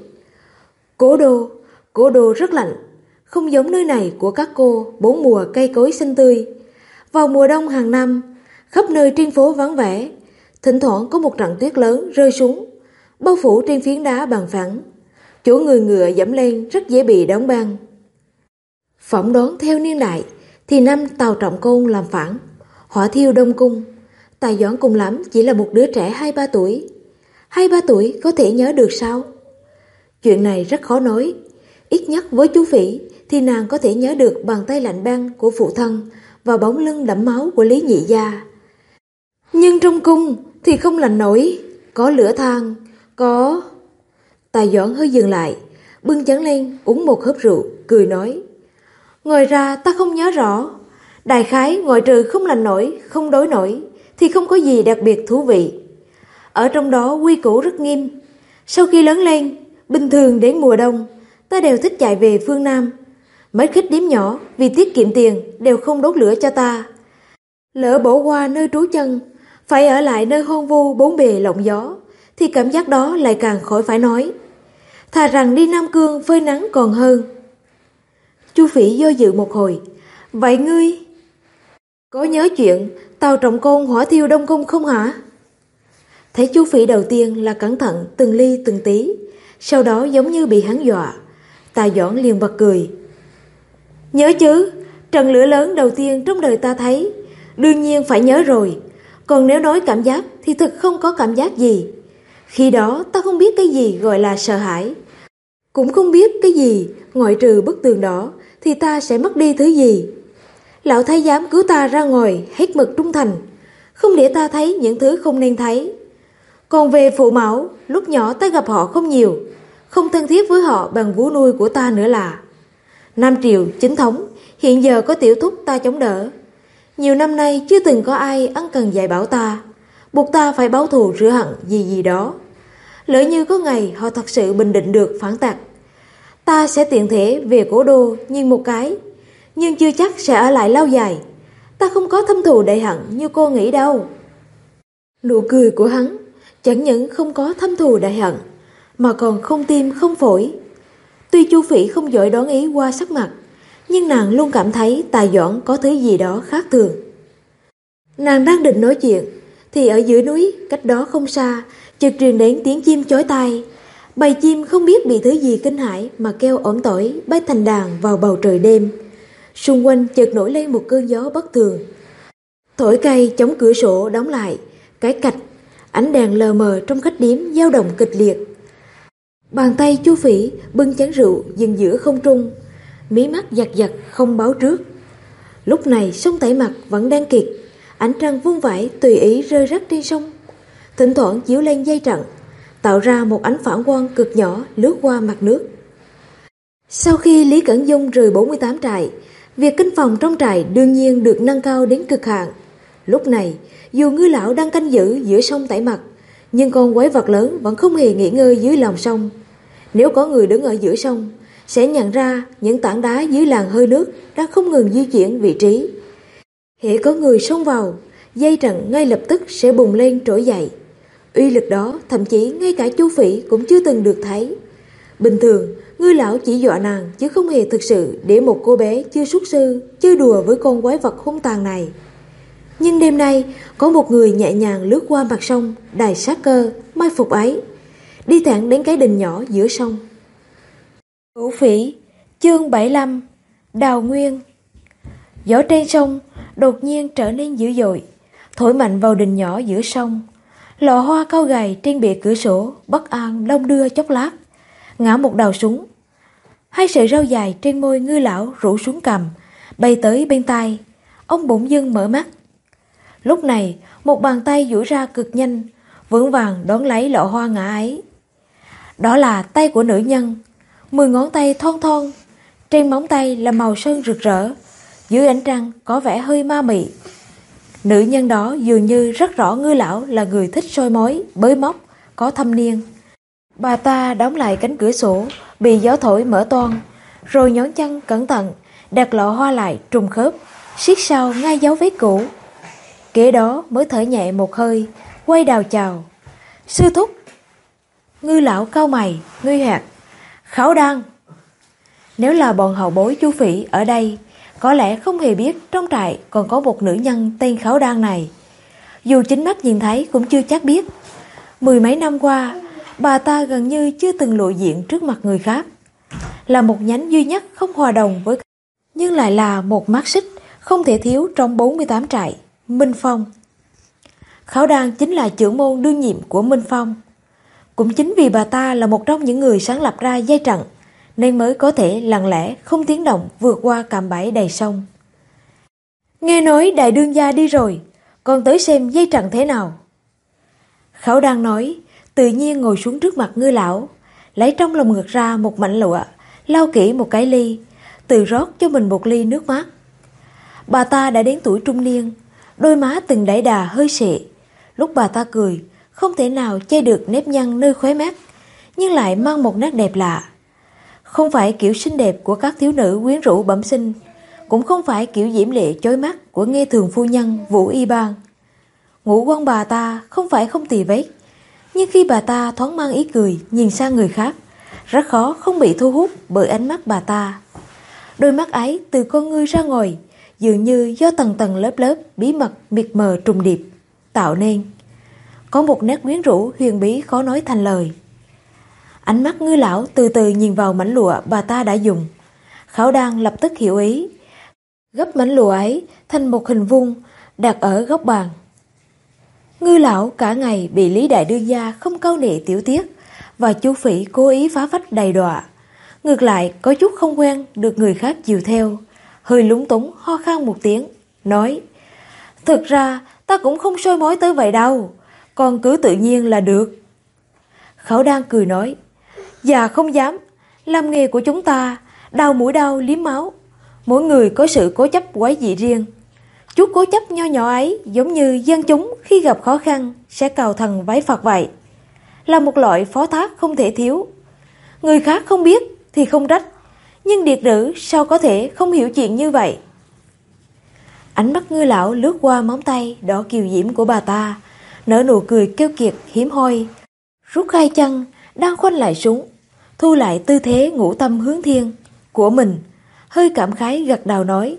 Cố Đô rất lạnh, không giống nơi này của các cô 4 mùa cây cối xinh tươi. Vào mùa đông hàng năm, khắp nơi trên phố vắng vẻ, thỉnh thoảng có một trận tuyết lớn rơi xuống, bao phủ trên phiến đá bằng phẳng. Chỗ người ngựa dẫm lên rất dễ bị đóng băng. Phỏng đoán theo niên đại thì năm Tào Trọng Công làm phản, hỏa thiêu Đông Cung, Tài Doãn cùng lắm chỉ là một đứa trẻ 2-3 tuổi. 2-3 tuổi có thể nhớ được sao? Chuyện này rất khó nói. Ít nhất với Chu Phỉ thì nàng có thể nhớ được bàn tay lạnh băng của phụ thân và bóng lưng đẫm máu của Lý Nhị gia. Nhưng trong cung thì không lạnh nổi, có lửa than, có... Tài Doãn hơi dừng lại, bưng chén lên uống một hớp rượu, cười nói, ngoài ra ta không nhớ rõ, đại khái ngoại trừ không lạnh nổi, không đói nổi thì không có gì đặc biệt thú vị. Ở trong đó quy củ rất nghiêm. Sau khi lớn lên, bình thường đến mùa đông ta đều thích chạy về phương Nam. Mấy khách điếm nhỏ vì tiết kiệm tiền đều không đốt lửa cho ta. Lỡ bỏ qua nơi trú chân, phải ở lại nơi hoang vu bốn bề lộng gió, thì cảm giác đó lại càng khỏi phải nói. Thà rằng đi Nam Cương phơi nắng còn hơn. Chu Phỉ do dự một hồi. Vậy ngươi có nhớ chuyện tàu trọng côn hỏa thiêu Đông Cung không hả? Thấy Chu Phỉ đầu tiên là cẩn thận từng ly từng tí, sau đó giống như bị hắn dọa. Tạ Doãn liền bật cười. Nhớ chứ, trận lửa lớn đầu tiên trong đời ta thấy, đương nhiên phải nhớ rồi. Còn nếu nói cảm giác thì thực không có cảm giác gì. Khi đó ta không biết cái gì gọi là sợ hãi, cũng không biết cái gì ngoại trừ bức tường đỏ thì ta sẽ mất đi thứ gì. Lão thái giám cứu ta ra ngoài hết mực trung thành, không để ta thấy những thứ không nên thấy. Còn về phụ mẫu, lúc nhỏ ta gặp họ không nhiều, không thân thiết với họ bằng vú nuôi của ta nữa là. Nam triều chính thống, hiện giờ có tiểu thúc ta chống đỡ. Nhiều năm nay chưa từng có ai ân cần dạy bảo ta, buộc ta phải báo thù rửa hận gì gì đó. Lỡ như có ngày họ thật sự bình định được phản tặc, ta sẽ tiện thể về cố đô nhìn một cái, nhưng chưa chắc sẽ ở lại lâu dài. Ta không có thâm thù đại hận như cô nghĩ đâu. Nụ cười của hắn chẳng những không có thâm thù đại hận, mà còn không tim không phổi. Tuy Chu Phỉ không giỏi đoán ý qua sắc mặt, nhưng nàng luôn cảm thấy Tạ Doãn có thứ gì đó khác thường. Nàng đang định nói chuyện thì ở dưới núi cách đó không xa chợt truyền đến tiếng chim chói tai. Bầy chim không biết bị thứ gì kinh hãi mà kêu ỏn tỏi bay thành đàn vào bầu trời đêm. Xung quanh chợt nổi lên một cơn gió bất thường, thổi cây chống cửa sổ đóng lại, cái cạch. Ánh đèn lờ mờ trong khách điếm dao động kịch liệt. Bàn tay Chu Phỉ bưng chén rượu dừng giữa không trung, mí mắt giật giật không báo trước. Lúc này sông Tẩy Mặt vẫn đang kiệt, ánh trăng vuông vãi tùy ý rơi rắc trên sông, thỉnh thoảng chiếu lên dây trận, tạo ra một ánh phản quang cực nhỏ lướt qua mặt nước. Sau khi Lý Cẩn Dung rời 48 trại, việc canh phòng trong trại đương nhiên được nâng cao đến cực hạn. Lúc này, dù Ngư lão đang canh giữ giữa sông Tẩy Mặt, nhưng con quái vật lớn vẫn không hề nghỉ ngơi dưới lòng sông. Nếu có người đứng ở giữa sông, sẽ nhận ra những tảng đá dưới làn hơi nước đang không ngừng di chuyển vị trí. Hễ có người xông vào, dây trận ngay lập tức sẽ bùng lên trỗi dậy. Uy lực đó thậm chí ngay cả Chu Phỉ cũng chưa từng được thấy. Bình thường, Ngư lão chỉ dọa nàng chứ không hề thực sự để một cô bé chưa xuất sư chơi đùa với con quái vật hung tàn này. Nhưng đêm nay có một người nhẹ nhàng lướt qua mặt sông đầy sát cơ mai phục ấy, đi thẳng đến cái đình nhỏ giữa sông. Cửu Phỉ, chương 75, Đào Nguyên. Gió trên sông đột nhiên trở nên dữ dội, thổi mạnh vào đình nhỏ giữa sông. Lọ hoa cao gầy trên bìa cửa sổ bất an đong đưa chốc lát, ngã một đầu súng. Hai sợi râu dài trên môi Ngư lão rủ xuống cằm, bay tới bên tai. Ông bỗng dưng mở mắt. Lúc này, một bàn tay duỗi ra cực nhanh, vững vàng đón lấy lọ hoa ngã ấy. Đó là tay của nữ nhân, 10 ngón tay thon thon, trên móng tay là màu sơn rực rỡ, dưới ánh trăng có vẻ hơi ma mị. Nữ nhân đó dường như rất rõ Ngư lão là người thích soi mói, bới móc, có thâm niên. Bà ta đóng lại cánh cửa sổ, bị gió thổi mở toang, rồi nhón chân cẩn thận, đặt lọ hoa lại trùng khớp, siết sau ngay dấu vết cũ. Kế đó mới thở nhẹ một hơi, quay đầu chào. Sư thúc. Ngư lão cau mày, nguy hạt. Khảo Đan. Nếu là bọn hậu bối Chu Phỉ ở đây, có lẽ không hề biết trong trại còn có một nữ nhân tên Khảo Đan này. Dù chính mắt nhìn thấy cũng chưa chắc biết. 10 mấy năm qua, bà ta gần như chưa từng lộ diện trước mặt người khác. Là một nhánh duy nhất không hòa đồng với, nhưng lại là một mắt xích không thể thiếu trong 48 trại, Minh Phong. Khảo Đan chính là trưởng môn đương nhiệm của Minh Phong. Cũng chính vì bà ta là một trong những người sáng lập ra dây trận, nên mới có thể lặng lẽ không tiếng động vượt qua cạm bẫy đầy sông. Nghe nói đại đương gia đi rồi, còn tới xem dây trận thế nào. Khảo Đan nói, tự nhiên ngồi xuống trước mặt Ngư lão, lấy trong lồng ngực ra một mảnh lụa, lau kỹ một cái ly, tự rót cho mình một ly nước mát. Bà ta đã đến tuổi trung niên, đôi má từng đẩy đà hơi sệ. Lúc bà ta cười, không thể nào che được nếp nhăn nơi khóe mắt, nhưng lại mang một nét đẹp lạ. Không phải kiểu xinh đẹp của các thiếu nữ quyến rũ bẩm sinh, cũng không phải kiểu diễm lệ chói mắt của nghe thường phu nhân Vũ Y Ban. Ngũ quan bà ta không phải không tì vết, nhưng khi bà ta thoáng mang ý cười nhìn sang người khác, rất khó không bị thu hút bởi ánh mắt bà ta. Đôi mắt ấy từ con ngươi ra ngoài, dường như do tầng tầng lớp lớp bí mật mịt mờ trùng điệp tạo nên, có một nét quyến rũ huyền bí khó nói thành lời. Ánh mắt Ngư lão từ từ nhìn vào mảnh lụa bà ta đã dùng. Khảo Đan lập tức hiểu ý, gấp mảnh lụa ấy thành một hình vuông đặt ở góc bàn. Ngư lão cả ngày bị Lý đại đương gia không câu nệ tiểu tiết và Chu Phỉ cố ý phá phách đầy đọa, ngược lại có chút không quen được người khác chiều theo, hơi lúng túng ho khan một tiếng, nói: "Thực ra ta cũng không soi mói tới vậy đâu, con cứ tự nhiên là được." Khảo Đan cười nói: "Dạ không dám, làm nghề của chúng ta đau mũi đau liếm máu, mỗi người có sự cố chấp quái dị riêng. Chút cố chấp nho nhỏ ấy giống như dân chúng khi gặp khó khăn sẽ cầu thần vái Phật vậy, là một loại phó thác không thể thiếu. Người khác không biết thì không trách, nhưng điệt nữ sao có thể không hiểu chuyện như vậy?" Ánh mắt Ngư lão lướt qua móng tay đỏ kiều diễm của bà ta, nở nụ cười keo kiệt hiếm hoi, rút hai chân đang khoanh lại xuống, thu lại tư thế ngũ tâm hướng thiên của mình, hơi cảm khái gật đầu nói: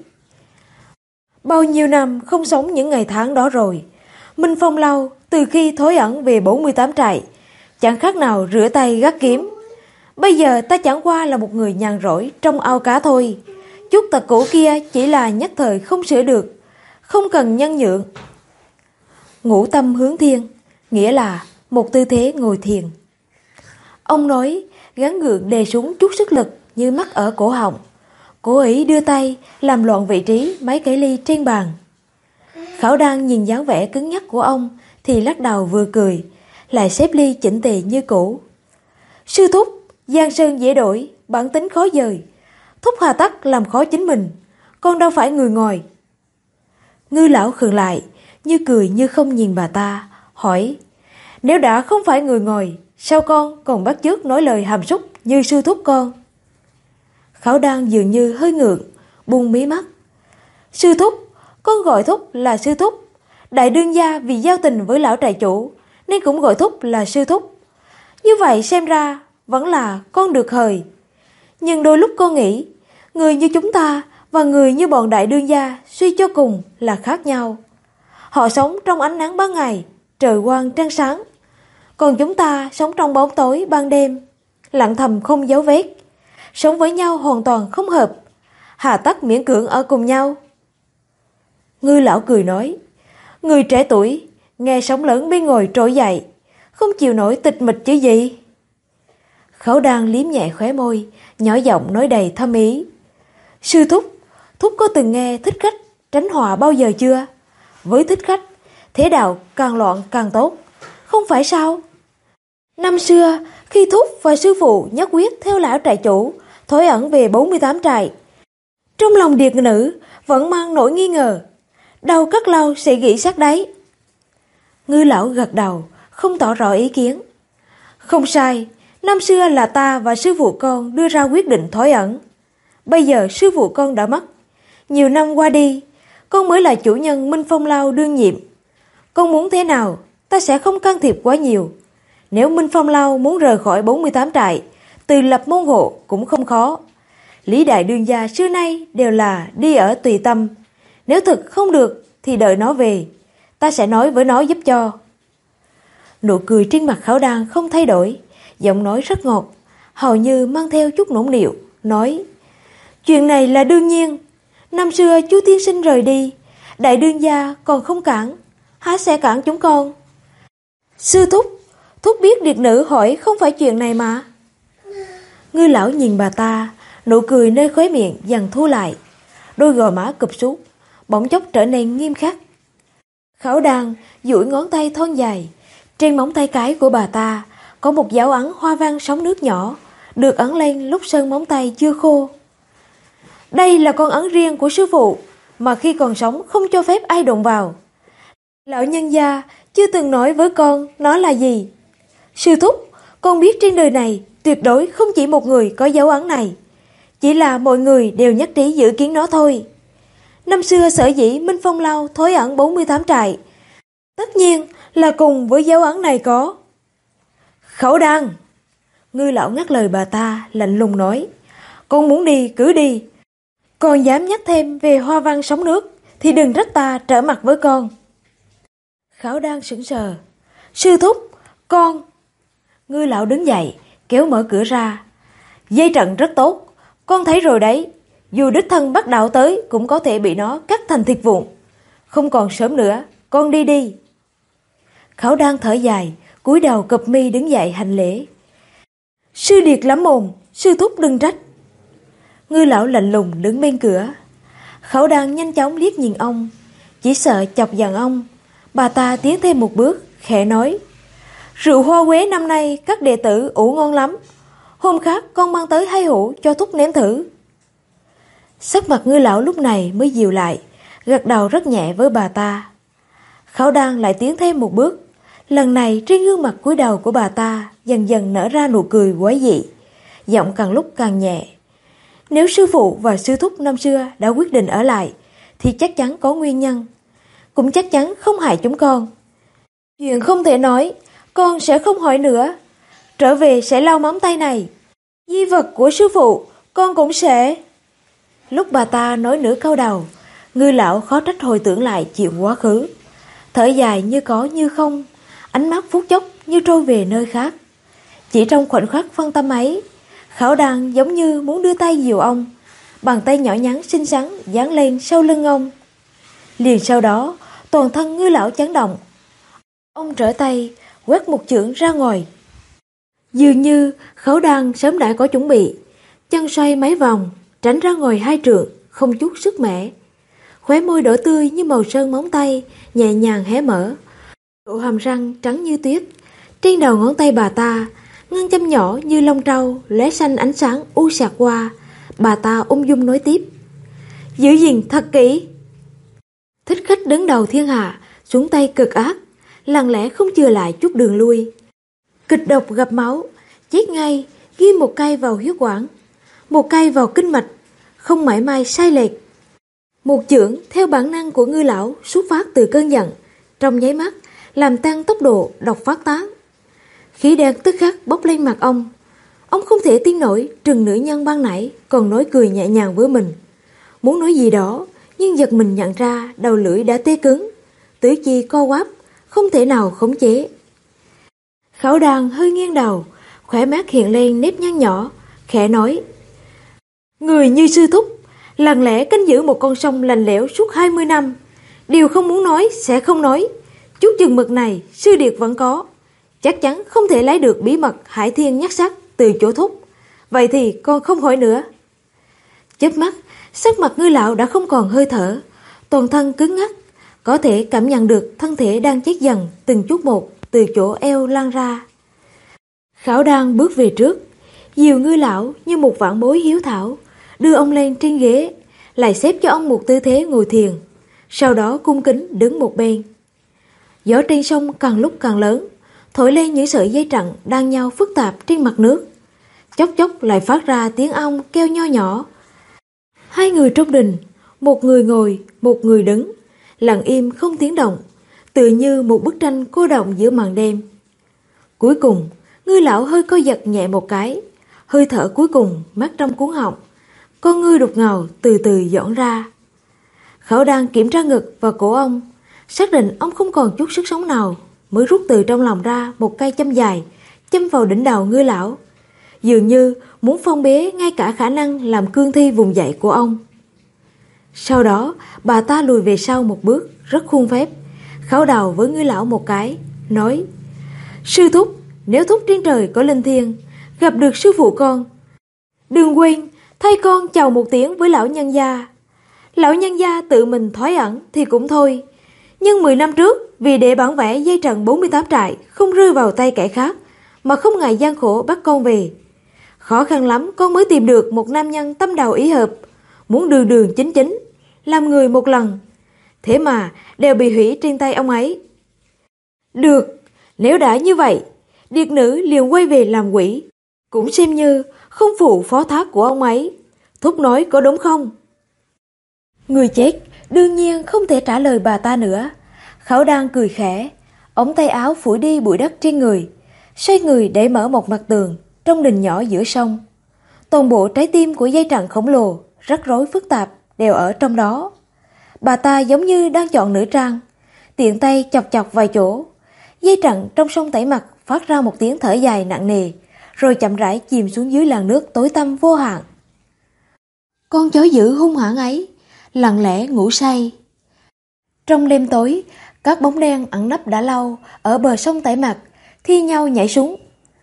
"Bao nhiêu năm không sống những ngày tháng đó rồi. Minh Phong lâu từ khi thối ẩn về 48 trại, chẳng khác nào rửa tay gác kiếm. Bây giờ ta chẳng qua là một người nhàn rỗi trong ao cá thôi. Chút tật cũ kia chỉ là nhất thời không sửa được, không cần nhân nhượng." Ngũ tâm hướng thiên nghĩa là một tư thế ngồi thiền. Ông nói gắng gượng đè xuống chút sức lực như mắc ở cổ họng, cố ý đưa tay làm loạn vị trí mấy cái ly trên bàn. Khảo Đan nhìn dáng vẻ cứng nhắc của ông thì lắc đầu vừa cười, lại xếp ly chỉnh tề như cũ. "Sư thúc, giang sơn dễ đổi, bản tính khó dời. Thúc hà tất làm khó chính mình, con đâu phải người ngoài." Ngư lão khựng lại, như cười như không nhìn bà ta, hỏi: "Nếu đã không phải người ngoài, sao con còn bắt chước nói lời hàm súc như sư thúc con?" Khảo Đan dường như hơi ngượng, buông mí mắt. "Sư thúc, con gọi thúc là sư thúc. Đại đương gia vì giao tình với lão trại chủ nên cũng gọi thúc là sư thúc. Như vậy xem ra vẫn là con được hời. Nhưng đôi lúc con nghĩ, người như chúng ta và người như bọn đại đương gia suy cho cùng là khác nhau. Họ sống trong ánh nắng ban ngày, trời quang trăng sáng, còn chúng ta sống trong bóng tối ban đêm, lặng thầm không dấu vết, sống với nhau hoàn toàn không hợp, hà tất miễn cưỡng ở cùng nhau." Ngư lão cười nói: "Người trẻ tuổi nghe sóng lớn bên ngoài trỗi dậy, không chịu nổi tịch mịch chứ gì." Khẩu Đan liếm nhẹ khóe môi, nhỏ giọng nói đầy thâm ý: "Sư thúc, thúc có từng nghe thích khách tránh họa bao giờ chưa? Với thích khách, thế đạo càng loạn càng tốt, không phải sao? Năm xưa, khi thúc và sư phụ nhất quyết theo lão trại chủ thối ẩn về 48 trại, trong lòng điệt nữ vẫn mang nỗi nghi ngờ, đâu cất lâu sẽ nghĩ sát đấy." Ngư lão gật đầu, không tỏ rõ ý kiến. "Không sai, năm xưa là ta và sư phụ con đưa ra quyết định thối ẩn. Bây giờ sư phụ con đã mất, nhiều năm qua đi, con mới là chủ nhân Minh Phong Lao đương nhiệm. Con muốn thế nào, ta sẽ không can thiệp quá nhiều. Nếu Minh Phong Lao muốn rời khỏi 48 trại, từ lập môn hộ cũng không khó. Lý đại đương gia xưa nay đều là đi ở tùy tâm. Nếu thực không được thì đợi nó về, ta sẽ nói với nó giúp cho." Nụ cười trên mặt Khảo Đan không thay đổi, giọng nói rất ngọt, hầu như mang theo chút nũng nịu, nói: "Chuyện này là đương nhiên. Năm xưa chú tiên sinh rời đi, đại đương gia còn không cản, há sẽ cản chúng con? Sư thúc, thúc biết điệt nữ hỏi không phải chuyện này mà." Ngư lão nhìn bà ta, nụ cười nơi khóe miệng dần thu lại, đôi gò má cụp xuống, bỗng chốc trở nên nghiêm khắc. Khảo Đan duỗi ngón tay thon dài, trên móng tay cái của bà ta có một dấu ấn hoa văn sóng nước nhỏ, được ấn lên lúc sơn móng tay chưa khô. "Đây là con ấn riêng của sư phụ, mà khi còn sống không cho phép ai đụng vào. Lão nhân gia chưa từng nói với con nó là gì. Sư thúc, con biết trên đời này tuyệt đối không chỉ một người có dấu ấn này. Chỉ là mọi người đều nhất trí dự kiến nó thôi. Năm xưa sở dĩ Minh Phong Lâu thối ẩn 48 trại, tất nhiên là cùng với dấu ấn này có. Khẩu Đan! Ngư lão ngắt lời bà ta, lạnh lùng nói. Con muốn đi cứ đi. Còn dám nhắc thêm về hoa văn sóng nước thì đừng trách ta trở mặt với con. Khẩu Đan sững sờ. Sư thúc, con... Ngư lão đứng dậy, kéo mở cửa ra. Dây trận rất tốt, con thấy rồi đấy. Dù đích thân bắt đạo tới cũng có thể bị nó cắt thành thịt vụn. Không còn sớm nữa, con đi đi. Khẩu Đan thở dài, cúi đầu cụp mi đứng dậy hành lễ. Sư điệt lắm mồm, sư thúc đừng trách. Ngư lão lạnh lùng đứng bên cửa. Khẩu Đan nhanh chóng liếc nhìn ông, chỉ sợ chọc giận ông. Bà ta tiến thêm một bước, khẽ nói. Rượu hoa quế năm nay các đệ tử ủ ngon lắm. Hôm khác con mang tới 2 hũ cho thúc nếm thử. Sắc mặt Ngư lão lúc này mới dịu lại, gật đầu rất nhẹ với bà ta. Khẩu Đan lại tiến thêm một bước. Lần này trên gương mặt cúi đầu của bà ta dần dần nở ra nụ cười quái dị, giọng càng lúc càng nhẹ. Nếu sư phụ và sư thúc năm xưa đã quyết định ở lại thì chắc chắn có nguyên nhân, cũng chắc chắn không hại chúng con. Chuyện không thể nói, con sẽ không hỏi nữa. Trở về sẽ lau móng tay này. Di vật của sư phụ con cũng sẽ... Lúc bà ta nói nửa câu đầu, Ngư lão khó trách hồi tưởng lại chuyện quá khứ. Thở dài như có như không, ánh mắt phút chốc như trôi về nơi khác. Chỉ trong khoảnh khắc phân tâm ấy, Khẩu Đan giống như muốn đưa tay dìu ông. Bàn tay nhỏ nhắn xinh xắn dán lên sau lưng ông. Liền sau đó, toàn thân Ngư lão chấn động. Ông trở tay, quét một chưởng ra ngoài. Dường như Khẩu Đan sớm đã có chuẩn bị, chân xoay mấy vòng, tránh ra ngoài 2 trượng, không chút sức mẻ. Khóe môi đỏ tươi như màu sơn móng tay, nhẹ nhàng hé mở. Độ hàm răng trắng như tuyết. Trên đầu ngón tay bà ta, ngân châm nhỏ như lông trâu, lóe xanh ánh sáng u sạt qua. Bà ta ung dung nói tiếp. Giữ gìn thật kỹ. Thích khách đứng đầu thiên hạ, xuống tay cực ác, lặng lẽ không chừa lại chút đường lui. Kịch độc gặp máu, chết ngay, ghi một cây vào huyết quản, một cây vào kinh mạch, không mảy may sai lệch. Một chưởng theo bản năng của Ngư lão xuất phát từ cơn giận, trong nháy mắt làm tăng tốc độ độc phát tán. Khí đen tức khắc bốc lên mặt ông. Ông không thể tin nổi trừng nữ nhân ban nãy còn nói cười nhẹ nhàng với mình. Muốn nói gì đó, nhưng giật mình nhận ra đầu lưỡi đã tê cứng, tứ chi co quắp, không thể nào khống chế. Khẩu Đan hơi nghiêng đầu, khóe mắt hiện lên nếp nhăn nhỏ, khẽ nói. Người như sư thúc, lặng lẽ canh giữ một con sông lạnh lẽo suốt 20 năm. Điều không muốn nói sẽ không nói. Chút chừng mực này sư điệt vẫn có. Chắc chắn không thể lấy được bí mật hải thiên nhắc sắc từ chỗ thúc. Vậy thì con không hỏi nữa. Chớp mắt, sắc mặt Ngư lão đã không còn hơi thở, toàn thân cứng ngắc, có thể cảm nhận được thân thể đang chết dần từng chút một từ chỗ eo lan ra. Khẩu Đan bước về trước, dìu Ngư lão như một vạn bối hiếu thảo, đưa ông lên trên ghế, lại xếp cho ông một tư thế ngồi thiền, sau đó cung kính đứng một bên. Gió trên sông càng lúc càng lớn, thổi lên những sợi dây trận đan nhau phức tạp trên mặt nước. Chốc chốc lại phát ra tiếng ong kêu nho nhỏ. 2 người trong đình, một người ngồi, một người đứng, lặng im không tiếng động, tựa như một bức tranh cô đọng giữa màn đêm. Cuối cùng, Ngư lão hơi co giật nhẹ một cái, hơi thở cuối cùng mát trong cuống họng, con ngươi đục ngầu từ từ giãn ra. Khẩu Đan kiểm tra ngực và cổ ông, xác định ông không còn chút sức sống nào, mới rút từ trong lòng ra một cây châm dài, châm vào đỉnh đầu Ngư lão, dường như muốn phong bế ngay cả khả năng làm cương thi vùng dậy của ông. Sau đó, bà ta lùi về sau một bước, rất khuôn phép, khấu đầu với Ngư lão một cái, nói: Sư thúc, nếu thúc trên trời có linh thiêng, gặp được sư phụ con, đừng quên thay con chào một tiếng với lão nhân gia. Lão nhân gia tự mình thoái ẩn thì cũng thôi, nhưng 10 năm trước vì để bản vẽ dây trận 48 trại không rơi vào tay kẻ khác mà không ngại gian khổ bắt con về. Khó khăn lắm con mới tìm được một nam nhân tâm đầu ý hợp, muốn đường đường chính chính, làm người một lần. Thế mà đều bị hủy trên tay ông ấy. Được, nếu đã như vậy, điệt nữ liền quay về làm quỷ. cũng xem như không phụ phó thác của ông ấy. Thúc nói có đúng không? Người chết đương nhiên không thể trả lời bà ta nữa. Khảo Đan cười khẽ, ống tay áo phủi đi bụi đất trên người, xoay người để mở một mặt tường trong đình nhỏ giữa sông. Toàn bộ trái tim của dây trận khổng lồ, rắc rối phức tạp đều ở trong đó. Bà ta giống như đang chọn nữ trang, tiện tay chọc chọc vài chỗ. Dây trận trong sông tẩy mặt phát ra một tiếng thở dài nặng nề, rồi chậm rãi chìm xuống dưới làn nước tối tăm vô hạn. Con chó dữ hung hãn ấy lặng lẽ ngủ say. Trong đêm tối, các bóng đen ẩn nấp đã lâu ở bờ sông tẩy mặt thi nhau nhảy xuống.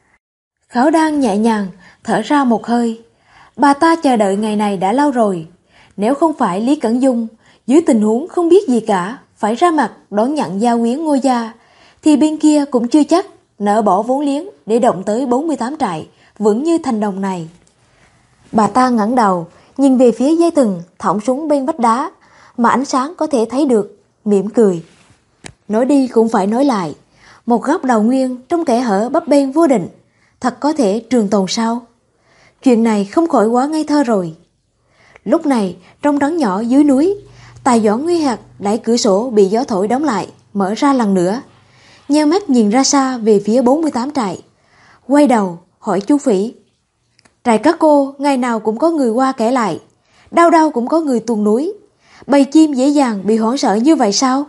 Khảo Đan nhẹ nhàng thở ra một hơi. Bà ta chờ đợi ngày này đã lâu rồi. Nếu không phải Lý Cẩn Dung dưới tình huống không biết gì cả phải ra mặt đón nhận gia quyến Ngô gia, thì bên kia cũng chưa chắc nỡ bỏ vốn liếng để động tới 48 trại vững như thành đồng này. Bà ta ngẩng đầu nhìn về phía dây thừng thõng xuống bên vách đá mà ánh sáng có thể thấy được, mỉm cười. Nói đi cũng phải nói lại, một góc đào nguyên trong kẽ hở bấp bênh vô định thật có thể trường tồn sao? Chuyện này không khỏi quá ngây thơ rồi. Lúc này trong trấn nhỏ dưới núi, Tài Doãn Nguy Hạt đẩy cửa sổ bị gió thổi đóng lại mở ra lần nữa, nheo mắt nhìn ra xa về phía 48 trại, quay đầu hỏi Chu Phỉ: "Trại các cô ngày nào cũng có người qua kể lại, đau đau cũng có người tuồn núi, bầy chim dễ dàng bị hoảng sợ như vậy sao?"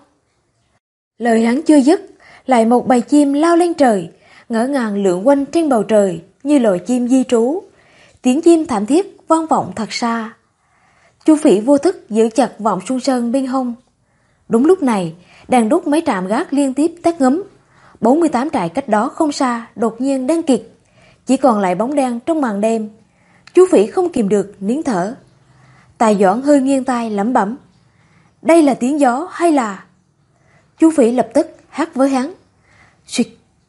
Lời hắn chưa dứt, lại một bầy chim lao lên trời, ngỡ ngàng lượn quanh trên bầu trời như loài chim di trú. Tiếng chim thảm thiết vang vọng thật xa. Chu Phỉ vô thức giữ chặt vọng xuân sơn bên hông. Đúng lúc này, đèn đuốc mấy trạm gác liên tiếp tắt ngấm. 48 trại cách đó không xa đột nhiên đen kịt, chỉ còn lại bóng đen trong màn đêm. Chu Phỉ không kìm được nín thở. Tài Doãn hơi nghiêng tai lẩm bẩm: "Đây là tiếng gió hay là..." Chu Phỉ lập tức hát với hắn: "Xuyệt."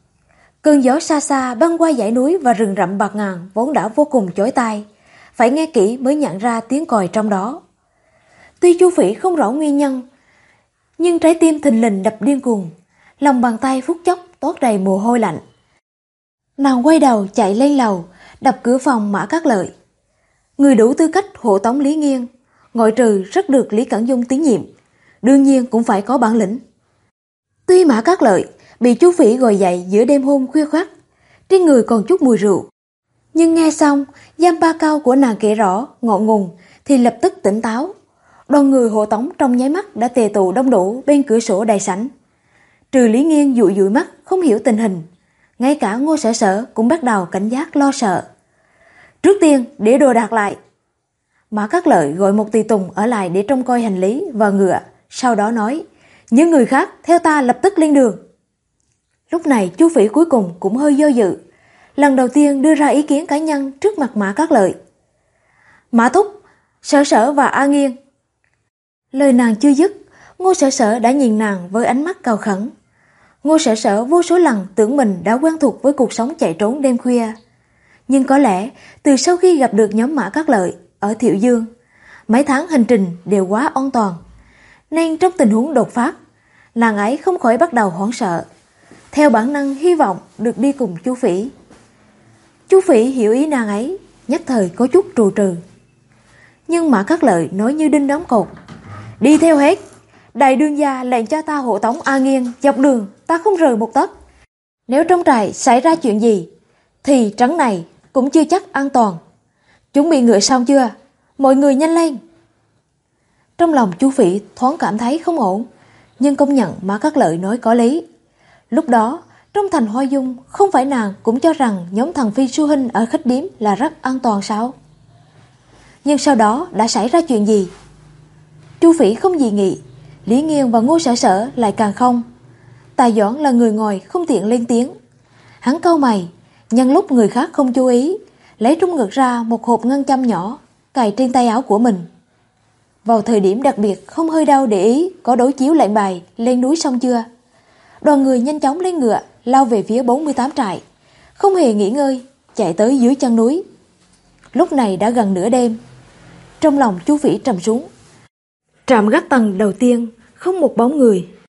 Cơn gió xa xa băng qua dãy núi và rừng rậm bạt ngàn vốn đã vô cùng chói tai, phải nghe kỹ mới nhận ra tiếng còi trong đó. Tuy Chu Phỉ không rõ nguyên nhân, nhưng trái tim thình lình đập điên cuồng, lòng bàn tay phút chốc toát đầy mồ hôi lạnh. Nàng quay đầu chạy lên lầu, đập cửa phòng Mã Cát Lợi. Người đủ tư cách hộ tống Lý Nghiên, ngoại trừ rất được Lý Cẩn Dung tín nhiệm, đương nhiên cũng phải có bản lĩnh. Tuy Mã Cát Lợi bị Chu Phỉ gọi dậy giữa đêm hôm khuya khoắt, trên người còn chút mùi rượu, nhưng nghe xong giam ba cao của nàng kể rõ ngọn nguồn thì lập tức tỉnh táo. Đoàn người hộ tống trong nháy mắt đã tề tụ đông đủ bên cửa sổ đại sảnh. Trừ Lý Nghiên dụi dụi mắt không hiểu tình hình, ngay cả Ngô Sở Sở cũng bắt đầu cảnh giác lo sợ. "Trước tiên để đồ đạc lại." Mã Cát Lợi gọi một tùy tùng ở lại để trông coi hành lý và ngựa, sau đó nói: "Những người khác theo ta lập tức lên đường." Lúc này Chu Phỉ cuối cùng cũng hơi do dự, lần đầu tiên đưa ra ý kiến cá nhân trước mặt Mã Cát Lợi: "Mã thúc, Sở Sở và A Nghiên." Lời nàng chưa dứt, Ngô Sở Sở đã nhìn nàng với ánh mắt cầu khẩn. Ngô Sở Sở vô số lần tưởng mình đã quen thuộc với cuộc sống chạy trốn đêm khuya, nhưng có lẽ từ sau khi gặp được nhóm Mã Cát Lợi ở Thiệu Dương, mấy tháng hành trình đều quá an toàn, nên trong tình huống đột phát, nàng ấy không khỏi bắt đầu hoảng sợ, theo bản năng hy vọng được đi cùng Chu Phỉ. Chu Phỉ hiểu ý nàng ấy, nhất thời có chút trù trừ. Nhưng Mã Cát Lợi nói như đinh đóng cột: "Đi theo hết, đại đương gia lệnh cho ta hộ tống A Nghiên dọc đường, ta không rời một tấc. Nếu trong trại xảy ra chuyện gì thì trấn này cũng chưa chắc an toàn. Chuẩn bị ngựa xong chưa? Mọi người nhanh lên." Trong lòng Chu Phỉ thoáng cảm thấy không ổn, nhưng công nhận Mã Cát Lợi nói có lý. Lúc đó trong thành Hoa Dung, không phải nàng cũng cho rằng nhóm Thần Phi Su Hinh ở khách điếm là rất an toàn sao? Nhưng sau đó đã xảy ra chuyện gì? Chu Phỉ không dị nghị, Lý Nghiên và Ngô Sở Sở lại càng không. Tài Doãn là người ngồi không tiện lên tiếng. Hắn cau mày, nhân lúc người khác không chú ý, lấy trong ngực ra một hộp ngân châm nhỏ, cài trên tay áo của mình. Vào thời điểm đặc biệt không hơi đau để ý có đối chiếu lệnh bài lên núi xong chưa. Đoàn người nhanh chóng lên ngựa lao về phía 48 trại, không hề nghỉ ngơi, chạy tới dưới chân núi. Lúc này đã gần nửa đêm. Trong lòng Chu Phỉ trầm xuống. Trạm gác tầng đầu tiên không một bóng người.